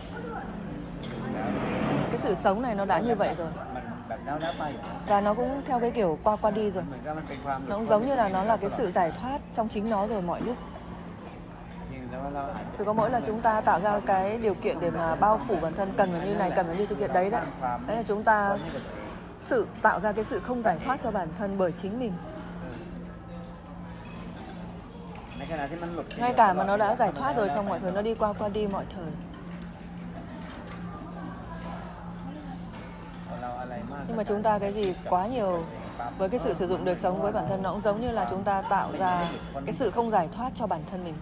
cái sự sống này nó đã như vậy rồi. Và nó cũng theo cái kiểu qua qua đi rồi. Nó cũng giống như là nó là cái sự giải thoát trong chính nó rồi mọi lúc. Chỉ có mỗi là chúng ta tạo ra cái điều kiện để mà bao phủ bản thân, cần phải như này, cần phải như thực hiện đấy đấy. Đấy là chúng ta sự tạo ra cái sự không giải thoát cho bản thân bởi chính mình. Ngay cả mà nó đã giải thoát rồi trong mọi thời, nó đi qua qua đi mọi thời. Nhưng mà chúng ta cái gì quá nhiều với cái sự sử dụng đời sống với bản thân, nó cũng giống như là chúng ta tạo ra cái sự không giải thoát cho bản thân mình.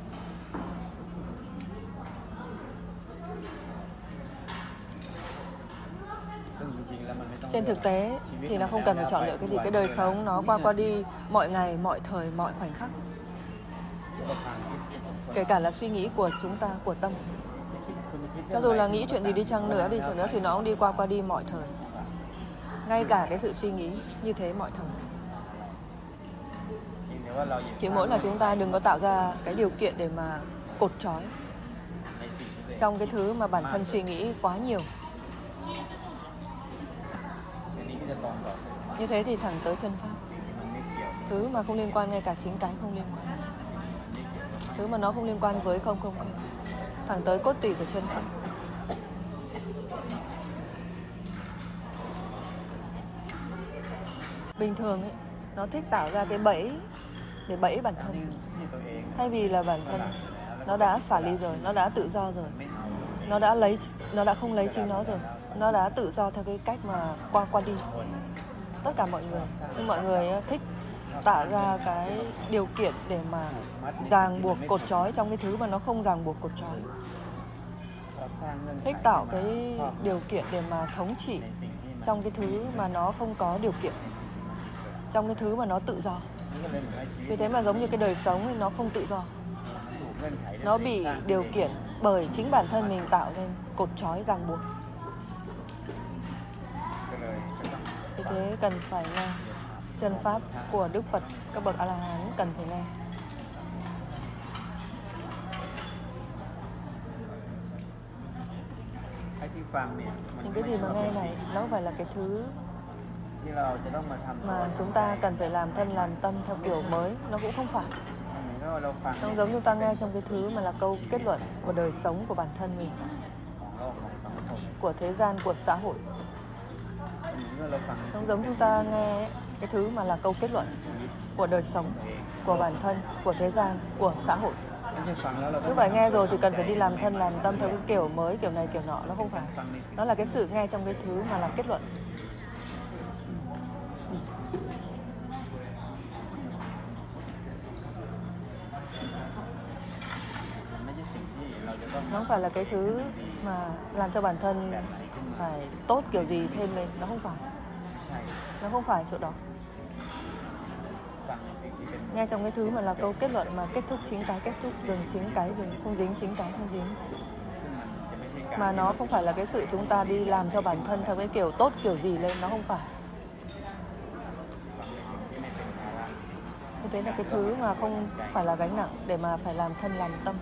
Trên thực tế thì nó không cần phải chọn lựa cái gì. Cái đời sống nó qua qua đi mọi ngày, mọi thời, mọi khoảnh khắc. Kể cả là suy nghĩ của chúng ta, của tâm. Cho dù là nghĩ chuyện gì đi chăng nữa, đi chăng nữa thì nó cũng đi qua qua đi mọi thời. Ngay cả cái sự suy nghĩ như thế mọi thời. Chỉ mỗi là chúng ta đừng có tạo ra cái điều kiện để mà cột trói trong cái thứ mà bản thân suy nghĩ quá nhiều. Như thế thì thẳng tới chân pháp. Thứ mà không liên quan, ngay cả chính cái không liên quan. Thứ mà nó không liên quan với không không không. Thẳng tới cốt tủy của chân pháp. Bình thường ấy, nó thích tạo ra cái bẫy để bẫy bản thân. Thay vì là bản thân nó đã xả ly rồi, nó đã tự do rồi, nó đã lấy, nó đã không lấy chính nó rồi, nó đã tự do theo cái cách mà qua qua đi. Tất cả mọi người, nhưng mọi người thích tạo ra cái điều kiện để mà ràng buộc cột trói trong cái thứ mà nó không ràng buộc cột trói. Thích tạo cái điều kiện để mà thống trị trong cái thứ mà nó không có điều kiện, trong cái thứ mà nó tự do. Vì thế mà giống như cái đời sống thì nó không tự do, nó bị điều kiện bởi chính bản thân mình tạo nên cột trói ràng buộc. Vì thế cần phải nghe chân pháp của Đức Phật, các bậc A-la-hán cần phải nghe. Những cái gì mà nghe này nó không phải là cái thứ mà chúng ta cần phải làm thân làm tâm theo kiểu mới. Nó cũng không phải. Nó giống như ta nghe trong cái thứ mà là câu kết luận của đời sống của bản thân mình, của thế gian, của xã hội. Nó giống chúng ta nghe cái thứ mà là câu kết luận của đời sống, của bản thân, của thế gian, của xã hội. Cứ phải nghe rồi thì cần phải đi làm thân làm tâm theo cái kiểu mới, kiểu này kiểu nọ. Nó không phải. Nó là cái sự nghe trong cái thứ mà là kết luận. Nó không phải là cái thứ mà làm cho bản thân phải tốt kiểu gì thêm lên. Nó không phải. Nó không phải chỗ đó. Nghe trong cái thứ mà là câu kết luận, mà kết thúc chính cái kết thúc, dừng chính cái dừng, không dính chính cái không dính. Mà nó không phải là cái sự chúng ta đi làm cho bản thân theo cái kiểu tốt kiểu gì lên. Nó không phải. Như thế là cái thứ mà không phải là gánh nặng để mà phải làm thân làm tâm.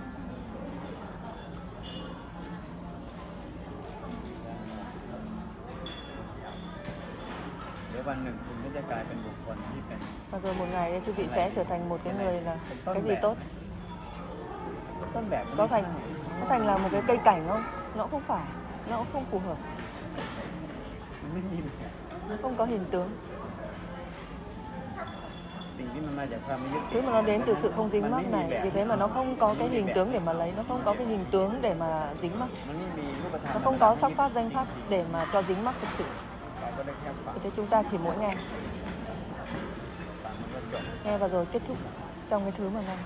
Và rồi một ngày chư vị sẽ trở thành một cái người là cái gì tốt. Có thành, có thành là một cái cây cảnh không? Nó không phải. Nó cũng không phù hợp. Nó không có hình tướng. Thứ mà nó đến từ sự không dính mắc này. Vì thế mà nó không có cái hình tướng để mà lấy. Nó không có cái hình tướng để mà dính mắc. Nó không có sắc pháp danh pháp để mà cho dính mắc thực sự. Vì thế chúng ta chỉ mỗi nghe. Nghe và rồi kết thúc trong cái thứ mà nghe.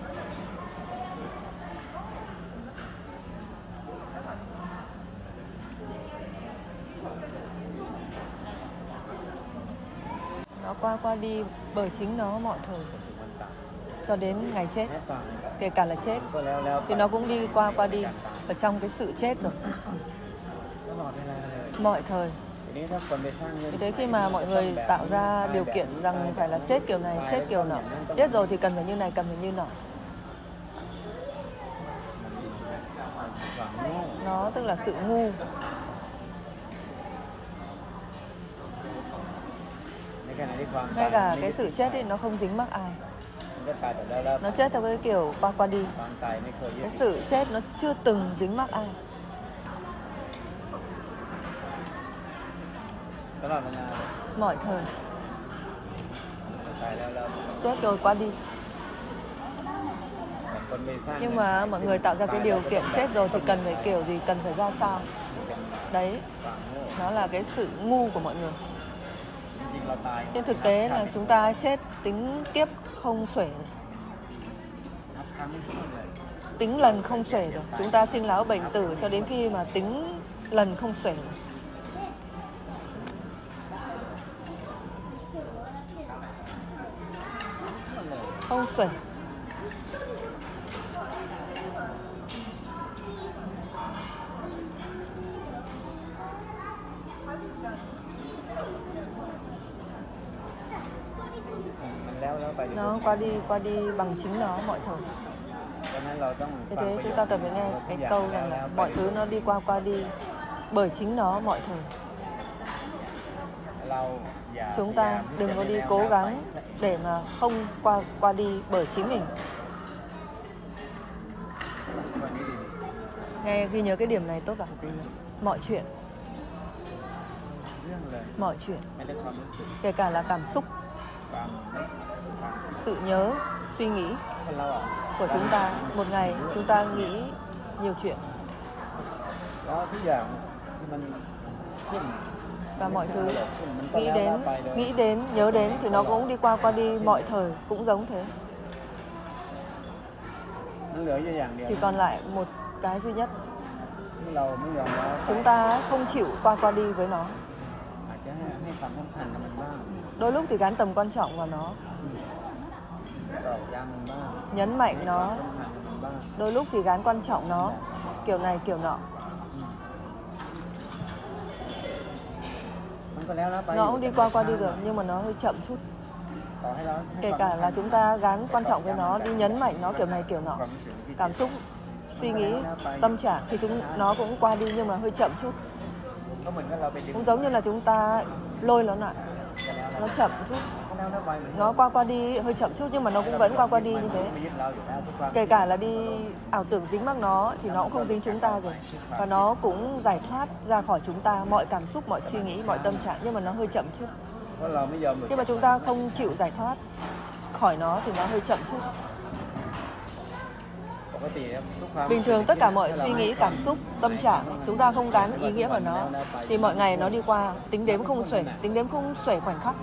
Nó qua qua đi bởi chính nó mọi thời cho đến ngày chết. Kể cả là chết thì nó cũng đi qua qua đi ở trong cái sự chết rồi. Mọi thời. Vì thế khi mà mọi người tạo ra điều kiện rằng phải là chết kiểu này, chết kiểu nọ, chết rồi thì cần phải như này, cần phải như nọ. Nó tức là sự ngu. Ngay cả cái sự chết thì nó không dính mắc ai. Nó chết theo cái kiểu qua qua đi. Cái sự chết nó chưa từng dính mắc ai. Mọi thời. Chết rồi qua đi. Nhưng mà mọi người tạo ra cái điều kiện chết rồi thì cần phải kiểu gì, cần phải ra sao. Đấy, nó là cái sự ngu của mọi người. Trên thực tế là chúng ta chết tính kiếp không xuể. Tính lần không xuể được. Chúng ta sinh lão bệnh tử cho đến khi mà tính lần không xuể được. Không xuể. Nó qua đi, qua đi bằng chính nó mọi thời. Vì thế chúng ta cần phải nghe cái câu rằng là mọi thứ nó đi qua qua đi bởi chính nó mọi thời. Chúng ta đừng có đi cố gắng để mà không qua qua đi bởi chính mình. Nghe ghi nhớ cái điểm này tốt vào. Mọi chuyện. Mọi chuyện. Kể cả là cảm xúc, sự nhớ, suy nghĩ. của chúng ta. Một ngày chúng ta nghĩ nhiều chuyện. แล้วทุกอย่างที่มันขึ้น Và mọi thứ มันก็ nghĩ แล้ว đến, ไปเลย nghĩ đến, nhớ đến thì nó cũng đi qua qua đi, mọi thời cũng giống thế. มันเหลืออยู่อย่างเดียว Chỉ còn lại một cái duy nhất. ที่เราไม่ยอมแล้ว Chúng ta không chịu qua qua đi với nó. อาจจะให้ให้ความสำคัญกับมันบ้าง Đôi lúc thì gắn tầm quan trọng vào nó, ตอกย้ำมันบ้าง nhấn mạnh ให้ nó. ความสำคัญกับมันบ้าง Đôi lúc thì gắn quan trọng nó, kiểu này kiểu nọ. มันก็แล้วแล้วไป Nó cũng đi qua qua đi được nhưng mà nó hơi chậm chút. ต่อให้เราให้ Kể ความ cả สำคัญ là chúng ta gắn quan trọng với nó, đi nhấn mạnh nó kiểu này kiểu nọ. ความรู้สึกที่ Cảm xúc, suy nghĩ, tâm trạng thì chúng nó cũng qua đi nhưng mà hơi chậm chút. ก็เหมือนกับเราไปดึง Cũng giống như là chúng ta lôi nó lại, ก็แล้วแล้ว nó chậm chút. ก็แล้วแล้วไปเหมือน Nó qua qua đi hơi chậm chút nhưng mà nó cũng vẫn qua qua đi như thế. ไม่ยึดเราอยู่แล้วทุกความ Kể cả là đi ảo tưởng dính mắc nó thì nó cũng không dính chúng ta rồi. Và nó cũng giải thoát ra khỏi chúng ta mọi cảm xúc, mọi suy nghĩ, mọi tâm trạng nhưng mà nó hơi chậm chút. เพราะเราไม่ยอมหลุด Nhưng mà chúng ta không chịu giải thoát khỏi nó thì nó hơi chậm chút. ปกติทุกความ Bình thường tất cả mọi suy nghĩ, cảm xúc, tâm trạng chúng ta không gắn ý nghĩa vào nó thì mọi ngày nó đi qua, tính đếm không xuể, tính đếm không xuể khoảnh khắc.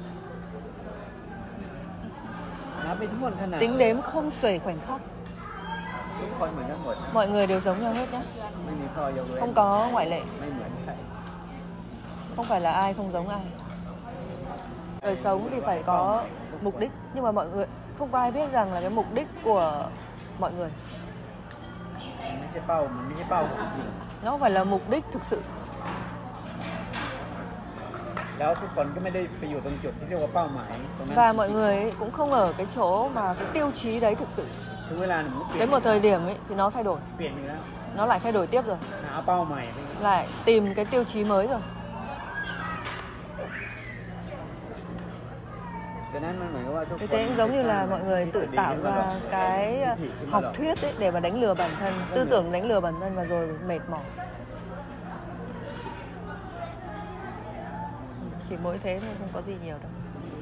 นับไปทั้งหมดขนาด Tính đếm không xuể khoảnh khắc. ทุกคนเหมือนกันหมด Mọi người đều giống nhau hết nhé. ไม่มีข้อยกเว้น Không có ngoại lệ. ไม่เหมือนใคร Không phải là ai không giống ai. Đời sống thì phải có mục đích. Nhưng mà mọi người không có ai biết rằng là cái mục đích của mọi người. มันไม่ใช่เป้ามันไม่ใช่เป้าของจริง Nó không phải là mục đích thực sự. แล้วทุกคนก็ไม่ได้ไปอยู่ตรงจุดที่เรียกว่าเป้าหมายตรงนั้น Và mọi người ấy cũng không ở cái chỗ mà cái tiêu chí đấy thực sự. ถึงเวลาหนูเปลี่ยน Đến một thời điểm ấy thì nó thay đổi. เปลี่ยนอีกแล้ว Nó lại thay đổi tiếp rồi. หาเป้าใหม่ไป Lại tìm cái tiêu chí mới rồi. ดังนั้นมันเหมือนกับว่าทุกคน Vì thế cũng giống như là mọi người tự tạo ra cái học thuyết ấy để mà đánh lừa bản thân, tư tưởng đánh lừa bản thân và rồi mệt mỏi. Chỉ mỗi thế thôi, không có gì nhiều đâu.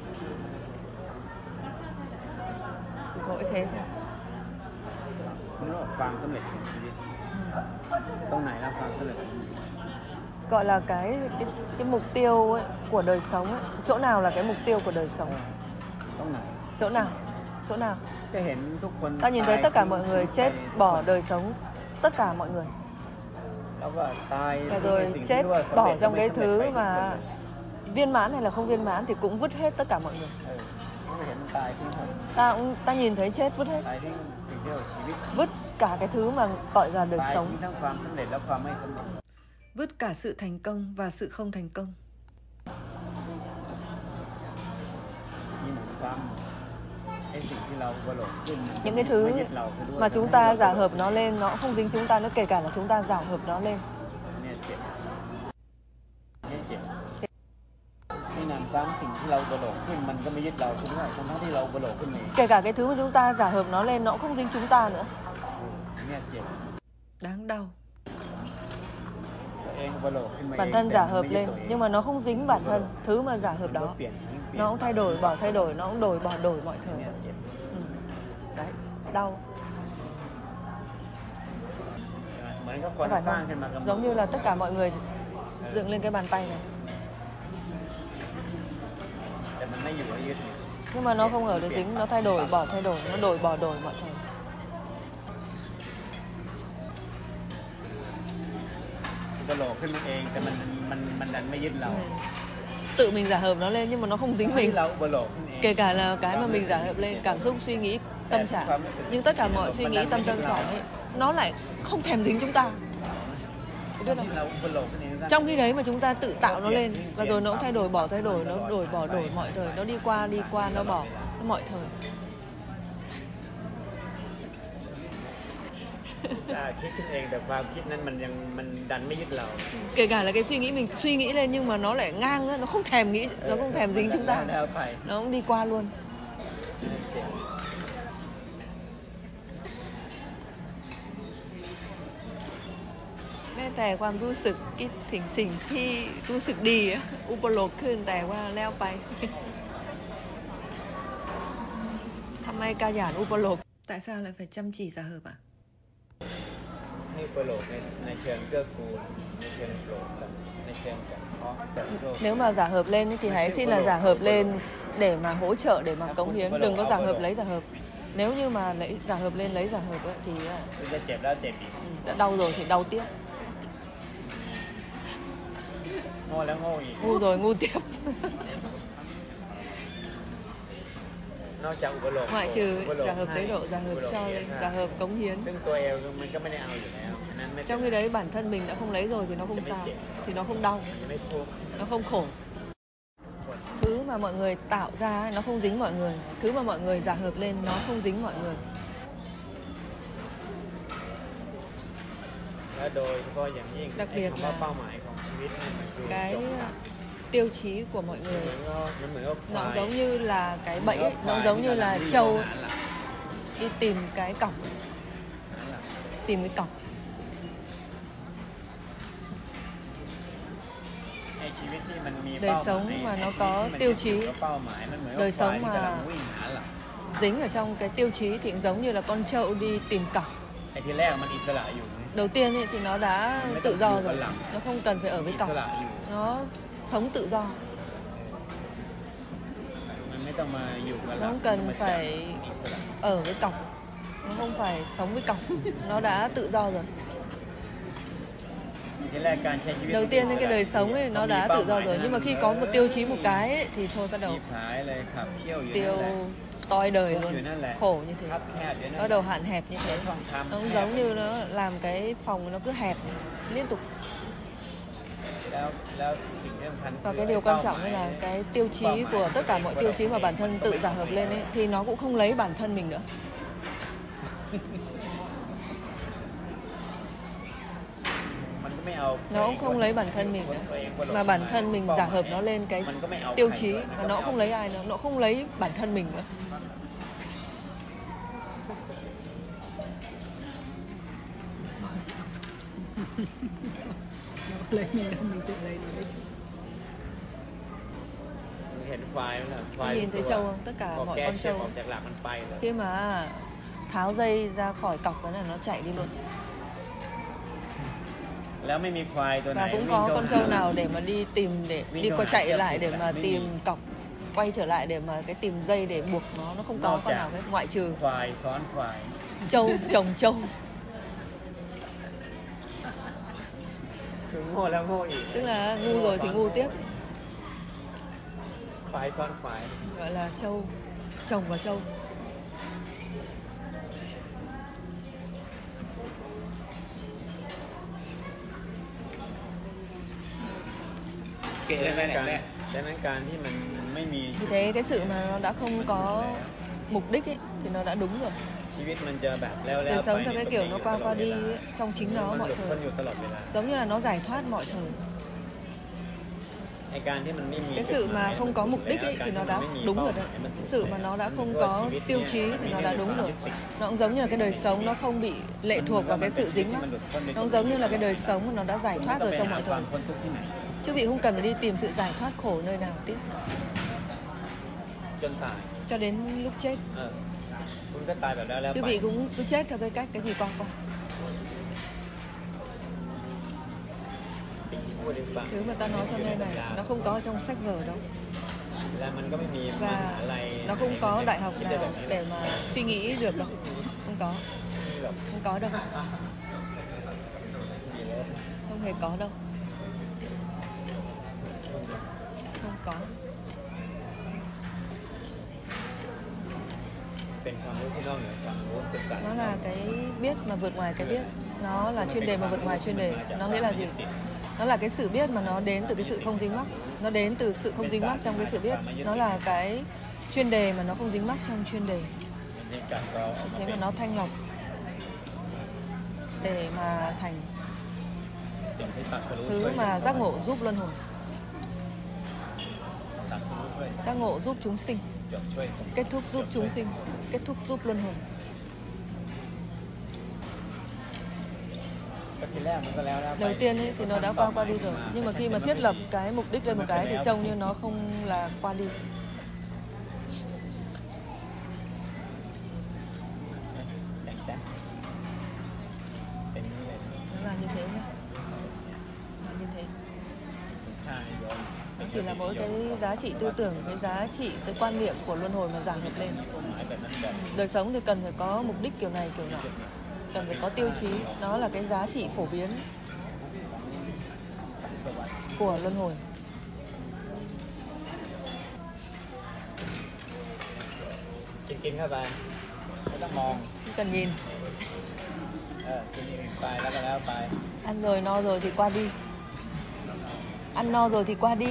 Chỉ mỗi thế thôi. เรื่องความสำเร็จของชีวิตตรงไหนแล้วความสำเร็จ Gọi là cái, cái cái mục tiêu ấy, của đời sống ấy. Chỗ nào là cái mục tiêu của đời sống? ตรงไหน Chỗ nào? Chỗ nào? จะเห็นทุกคน Ta nhìn thấy tất cả mọi người chết, bỏ đời sống, tất cả mọi người. แล้วก็ตาย Và ใน rồi สิ่งที่ chết เรียกว่าสำ bỏ เร็จ trong cái ไม่สำเร็จ thứ ไปทุกคน mà เลย viên mãn hay là không viên mãn thì cũng vứt hết tất cả mọi người. เออไม่เห็นมันตายทิ้งหมด Ta cũng ta nhìn thấy chết vứt hết, ตายทิ้งสิ่งที่เรียกว่าชีวิต vứt cả cái thứ mà gọi là đời ตาย sống, ทิ้งทั้งความสำเร็จและความไม่สำเร็จ vứt cả sự thành công và sự không thành công. มีหนุนซ้ำไอ้สิ่งที่เรากระโหลกขึ้น Những cái ไม่ thứ ยึดเราซะด้วย mà chúng ta giả hợp nó lên nó cũng không dính chúng ta nữa, kể cả là chúng ta giả hợp nó lên. เนี่ยเจ็บเนี่ยเจ็บที่นำซ้ำสิ่งที่เรากระโหลกขึ้นมันก็ไม่ยึดเราซะด้วยทั้งที่เรากระโหลกขึ้นเอง Kể cả cái thứ mà chúng ta giả hợp nó lên nó cũng không dính chúng ta nữa. เนี่ยเจ็บ Đáng đau. ตัวเองกระโหลกขึ้นมาเอง Bản thân giả hợp แต่ไม่ยึด lên ตัวเอง nhưng mà nó không dính bản thân, thứ mà giả hợp มันก็ đó. เปลี่ยนทิ้งเปลี่ยน Nó cũng thay đổi, bỏ thay đổi, nó cũng đổi, bỏ đổi mọi thời. เนี่ยเจ็บ Ừ. Đấy, đau. เหมือนกับค Có น phải สร้าง không? ขึ้นมากำหนด Giống như là tất cả mọi người dựng lên cái bàn tay này. แต่มันไม่อยู่ไม่ยึด Nhưng mà nó không ở để dính, nó thay đổi, bỏ thay đổi, nó đổi, bỏ đổi mọi thời. กระโหลกขึ้นมาเองแต่มันมันมันดันไม่ยึดเรา Ừ. Tự mình giả hợp nó lên nhưng mà nó không dính ที่ mình. เรากระโหลกขึ้นเอง Kể cả là cái mà mình giả hợp lên, cảm xúc, suy nghĩ, tâm trạng. Nhưng tất cả mọi suy nghĩ, tâm tâm trạng ấy, nó lại không thèm dính chúng ta. Biết ที่ không? เรากระโหลกขึ้นเอง Trong khi đấy mà chúng ta tự tạo nó lên và rồi nó cũng thay đổi, bỏ thay đổi, nó đổi, bỏ đổi mọi thời, nó đi qua, đi qua, nó bỏ, nó mọi thời. อ่าคิดขึ้นเองแต่ความคิดนั้นมันยังมันดันไม่ยึดเรา Kể cả là cái suy nghĩ mình suy nghĩ lên nhưng mà nó lại ngang á, nó không thèm nghĩ, nó không thèm dính chúng ta. แล้วไป Nó cũng đi qua luôn. เจ็บแม้แต่ความรู้สึกคิดถึงสิ่งที่รู้สึกดีอะอุปโลกขึ้นแต่ว่าแล้วไป ทำไมกาหยานอุปโลก Tại sao lại phải chăm chỉ giả hợp ạ? ให้โปรโลกในในเชิงเกื้อกูลในเชิงโปรดสัตว์ในเชิงจัดเพาะเติบโต Nếu mà giả hợp lên thì hãy xin là giả hợp lên để mà hỗ trợ, để mà cống hiến, đừng có giả hợp lấy giả hợp. Nếu như mà lấy giả hợp lên lấy giả hợp ấy, thì คือจะเจ็บแล้วเจ็บอีก đã đau rồi thì đau tiếp, โง่แล้วโง่อีก ngu rồi ngu tiếp. นอกจากอุปโลก Ngoại trừ อุปโลก giả hợp tế độ, giả อุป hợp โลก cho เลี้ย lên, ง giả hợp cống hiến. ซึ่งตัวเอลมันก็ไม่ได้เอาอยู่แล้วอันนั้นไม่ Trong khi đấy bản thân mình đã không lấy rồi thì nó không sao, thì nó không đau, จะไม่ทุกข์ nó không khổ. Thứ mà mọi người tạo ra ấy, nó không dính mọi người. Thứ mà mọi người giả hợp lên nó không dính mọi người. และโดยเฉพาะอย่างยิ่ง đặc ไอ้ biệt คำว่า là เป้าหมายของชีวิตเนี่ยมันคือ cái จบ tiêu chí của mọi เหมื người อนก็มันเหมือนกับควา nó ย giống như là cái เหมือน bẫy กับ ấy, ควา nó ย giống ที่ như กำลัง là วิ่ง trâu หาหลัก đi tìm cái cọc, หาหลัก tìm cái cọc. ไอ้ชีวิตที่มันมี Đời เป้าหมาย sống mà nó ไอ้ชีวิต có ที่มัน tiêu ยึด chí อยู่กับเป้าหมายมันเหมือนกับ đời ควาย sống ที่กำลัง mà วิ่งหาหลัก dính ở trong cái tiêu chí thì cũng giống như là con trâu đi tìm cọc. ไอ้ที่แรกมันอิสระอยู่ไง Đầu tiên ấy, thì nó đã Nó tự tự do chủ rồi, cân bằng. nó không cần phải ở มัน với อิ cọc, สระอยู่ nó sống tự do, มันไม่ต้องมาอยู่กับห nó ลัก không มัน cần มาจับ phải อิสระ ở với cọc, nó không phải sống với cọc, nó đã tự do rồi. ที่แรกการใช้ชีวิต Đầu tiên ấy, cái đời sống ấy nó đã tự do rồi, nhưng mà khi có một tiêu chí một cái ấy, thì thôi bắt đầu ที่ผายเลยขับเที่ยวอยู่นั่น tiêu แหละ toi đời Khổ luôn, như thế này. khổ như thế, ครับแคบอยู่นั่น bắt đầu hạn hẹp như thế. ช่องทำ Nó cũng แคบ giống như nó làm cái phòng nó cứ hẹp liên tục. แล้วแล้วสิ่งที่สำคัญ Và คือ cái điều เป้า quan ห trọng มาย là cái tiêu chí của tất cả mọi tiêu chí mà bản thân tự giả hợp lên ấy, thì nó cũng không lấy bản thân mình nữa. มันก็ไม่เอา Nó cũng không lấy bản thân mình nữa, mà bản thân mình giả hợp nó lên cái มันก็ไม่เอา tiêu ใคร chí ด้วย và nó cũng không lấy ai nữa, nó không lấy bản thân mình nữa. Nó lấy mình đâu, mình tự lấy nó đấy chứ. เห็นควายไหมล่ะควาย Nhìn thấy trâu không? Tất cả พอ mọi แก้ con เชือก trâu ออกจากหลักมันไปเลย khi mà tháo dây ra khỏi cọc cái này nó chạy đi luôn. แล้วไม่มีควายตัวไหน Và cũng วิ่ง có เข้า con หา trâu nào để mà đi tìm để วิ่ง đi เข้า qua หา chạy เชือก lại để ผูก mà ไม่มี tìm cọc, quay trở lại để mà cái tìm dây để buộc nó, nó không có Nọ con chả. nào hết, ngoại trừ ควายซ้อนควาย trâu chồng trâu. คือโง่แล้วโง่อีก Tức là ngu rồi thì ngu tiếp, ควายซ้อนควาย gọi là trâu chồng và trâu. เกะเลยการดังนั้นการที่มันไม่มี Vì thế cái sự mà nó đã không có mục đích ấy, thì nó đã đúng rồi. ชีวิตมันจะแบบแล้วแล้ว Đời ไป sống theo นี่ cái ตรง kiểu นี้อ nó ยู่ต qua ลอ qua ดเว đi ลา ấy, trong chính มั nó น mọi หลุดพ้น thời, อยู่ตลอดเวลา giống như là nó giải thoát mọi thời. ไอ้การที่มันไม่มี Cái sự mà không có mục đích ấy, thì nó đã đúng rồi đấy. Cái sự mà nó đã không có tiêu chí thì nó đã đúng rồi. Nó cũng giống như là cái đời sống nó không bị lệ thuộc vào cái sự dính mắc. Nó cũng giống như là cái đời sống mà nó đã giải thoát rồi trong mọi thời. พ้นทุกข์ที่ไหน Chứ vị không cần phải đi tìm sự giải thoát khổ nơi nào tiếp nữa. จนตาย Cho đến lúc chết. เออคุณก็ตายแบบแล้วแล้ว Chứ ไป vị cũng cứ chết theo cái cách cái gì qua qua. สิ่งที่พูดให้ฟัง Thứ mà ta nói trong đây này nó không có trong sách vở đâu. แล้วมันก็ไม่มีมหา Và ลัย nó không có đại học ที่จะ nào แบบนี้ để mà suy nghĩ được đâu. Không có, ที่แบบ không có đâu, ดีแล้ว không hề có đâu. Không có. เป็นความรู้ที่นอกเหนือความรู้เป็นการ Nó là cái biết mà vượt ngoài cái biết. Nó là chuyên đề mà vượt ngoài chuyên đề. Nó nghĩa là gì? Nó là cái sự biết mà nó đến từ cái sự không dính mắc. Nó đến từ sự không dính mắc trong cái sự biết. Nó là cái chuyên đề mà nó không dính mắc trong chuyên đề. มันเป็นการเราเอามา Thế เป็ mà น nó thanh lọc để mà thành สิ่งที่ตัดสรู้ thứ mà giác ngộ giúp luân hồi, ตัดสรู้ช่วย giác ngộ giúp chúng sinh, จบช่วย kết thúc giúp chúng sinh, kết thúc giúp luân hồi. ก็ทีแรกมันก็แล้วแล้วไป Đầu tiên ấy thì nó đã qua qua đi rồi, nhưng mà khi mà thiết lập cái mục đích lên một cái thì trông như nó không là qua đi. như thế nhé. Là như thế. Hai rồi. Nó chỉ là mỗi cái giá trị tư tưởng, cái giá trị, cái quan niệm của luân hồi mà giả hợp lên. Đời sống thì cần phải có mục đích kiểu này kiểu nọ, cần phải có tiêu chí, nó là cái giá trị phổ biến của luân hồi. Xin kính các bạn,ไม่ต้องมอง Không cần nhìn. เออกินอีกไปแล้วก็แล้วไป Ăn rồi no rồi thì qua đi. Ăn no rồi thì qua đi.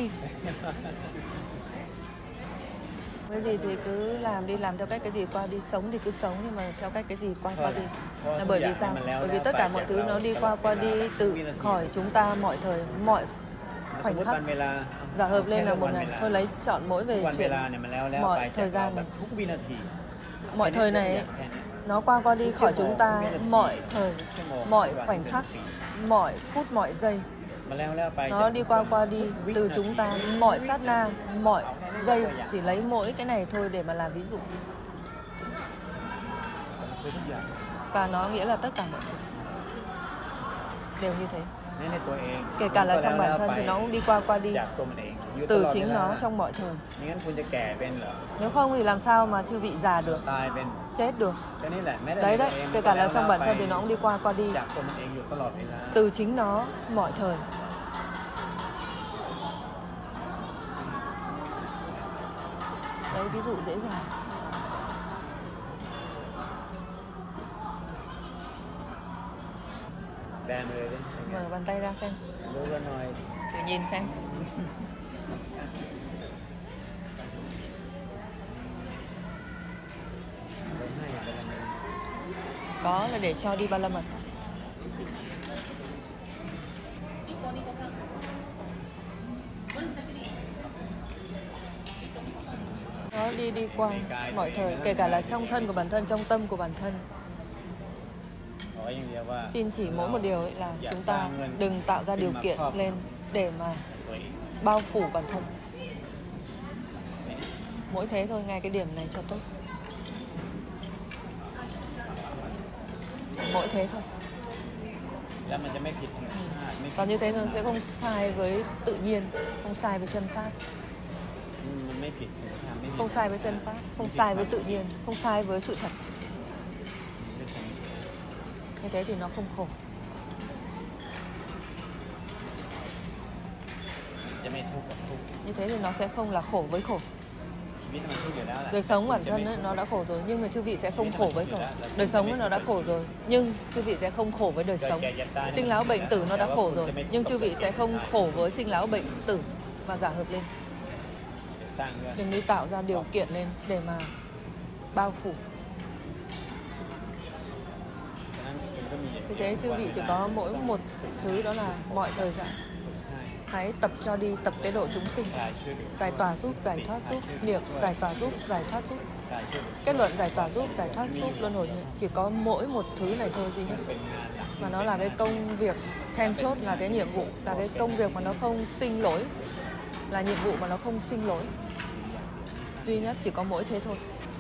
Cái gì thì cứ làm đi, làm theo cách cái gì qua đi, sống thì cứ sống, nhưng mà theo cách cái gì qua qua đi. Là bởi vì sao? Bởi vì tất cả mọi thứ nó đi qua qua đi tự khỏi chúng ta mọi thời, mọi สม khoảnh มติ khắc. วันเวลา Giả hợp lên là một ngày. Thôi lấy chọn mỗi về วันเว chuyện ลาเนี่ยมันแล้วแล้ว mọi ไป thời จากเรา gian แบ này. บทุกวินาที Mọi thời này ấy, nó qua qua đi khỏi chúng ta mọi thời, mọi khoảnh khắc, mọi phút, mọi giây. มันแล้วแล้วไป Nó đi qua qua đi từ chúng ta mọi sát na, mọi giây. Chỉ lấy mỗi cái này thôi để mà làm ví dụ. คือทุกอย่าง Và nó nghĩa là tất cả mọi thứ đều như thế. ในในตัวเอง Kể cả là trong bản แล้ว thân ไป thì nó cũng đi qua qua đi จากตัวมันเองอยู่ต từ ลอดเว chính ลา nó trong mọi thời. ไม่งั้นคุณจะแก่เป็นเหรอ Nếu không thì làm sao mà chư vị già được, ตายเป็น chết được. ก็นี่แหละแม้แต่ Đấy ในตัว đấy, เอง kể cả là trong bản ไป thân thì nó cũng đi qua qua đi จากตัวมันเองอยู่ตลอดเวลา từ chính nó mọi thời. Đấy, ví dụ dễ dàng. Đè người đi. Mở bàn tay ra xem. Đưa ra ngoài. Thử nhìn xem. Có là để cho đi ba la mật. Nó đi đi qua mọi thời, kể cả là trong thân của bản thân, trong tâm của bản thân. Xin chỉ mỗi một điều ấy là chúng ta đừng tạo ra điều kiện lên để mà bao phủ bản thân. Mỗi thế thôi, ngay cái điểm này cho tốt. Mỗi thế thôi. Còn như thế nó sẽ không sai với tự nhiên, không sai với chân pháp. Không sai với chân pháp, không sai với tự nhiên, không sai với sự thật. Như thế thì nó không khổ. Như thế thì nó sẽ không là khổ với khổ. Đời sống bản thân ấy, nó đã khổ rồi, nhưng mà chư vị sẽ không khổ với khổ. Đời sống ấy, nó đã khổ rồi, nhưng chư vị sẽ không khổ với đời sống. Sinh lão bệnh tử nó đã khổ rồi, nhưng chư vị sẽ không khổ với sinh lão bệnh tử mà giả hợp lên. Đừng đi tạo ra điều kiện lên để mà bao phủ. Vì thế chư vị chỉ có mỗi một thứ, đó là mọi thời gian hãy tập cho đi, tập cái độ chúng sinh, giải tỏa giúp, giải thoát giúp, niệm giải tỏa giúp, giải thoát giúp, kết luận giải tỏa giúp, giải thoát giúp, luân hồi. Chỉ có mỗi một thứ này thôi duy nhất, mà nó là cái công việc then chốt, là cái nhiệm vụ, là cái công việc mà nó không sinh lỗi, là nhiệm vụ mà nó không sinh lỗi duy nhất, chỉ có mỗi thế thôi.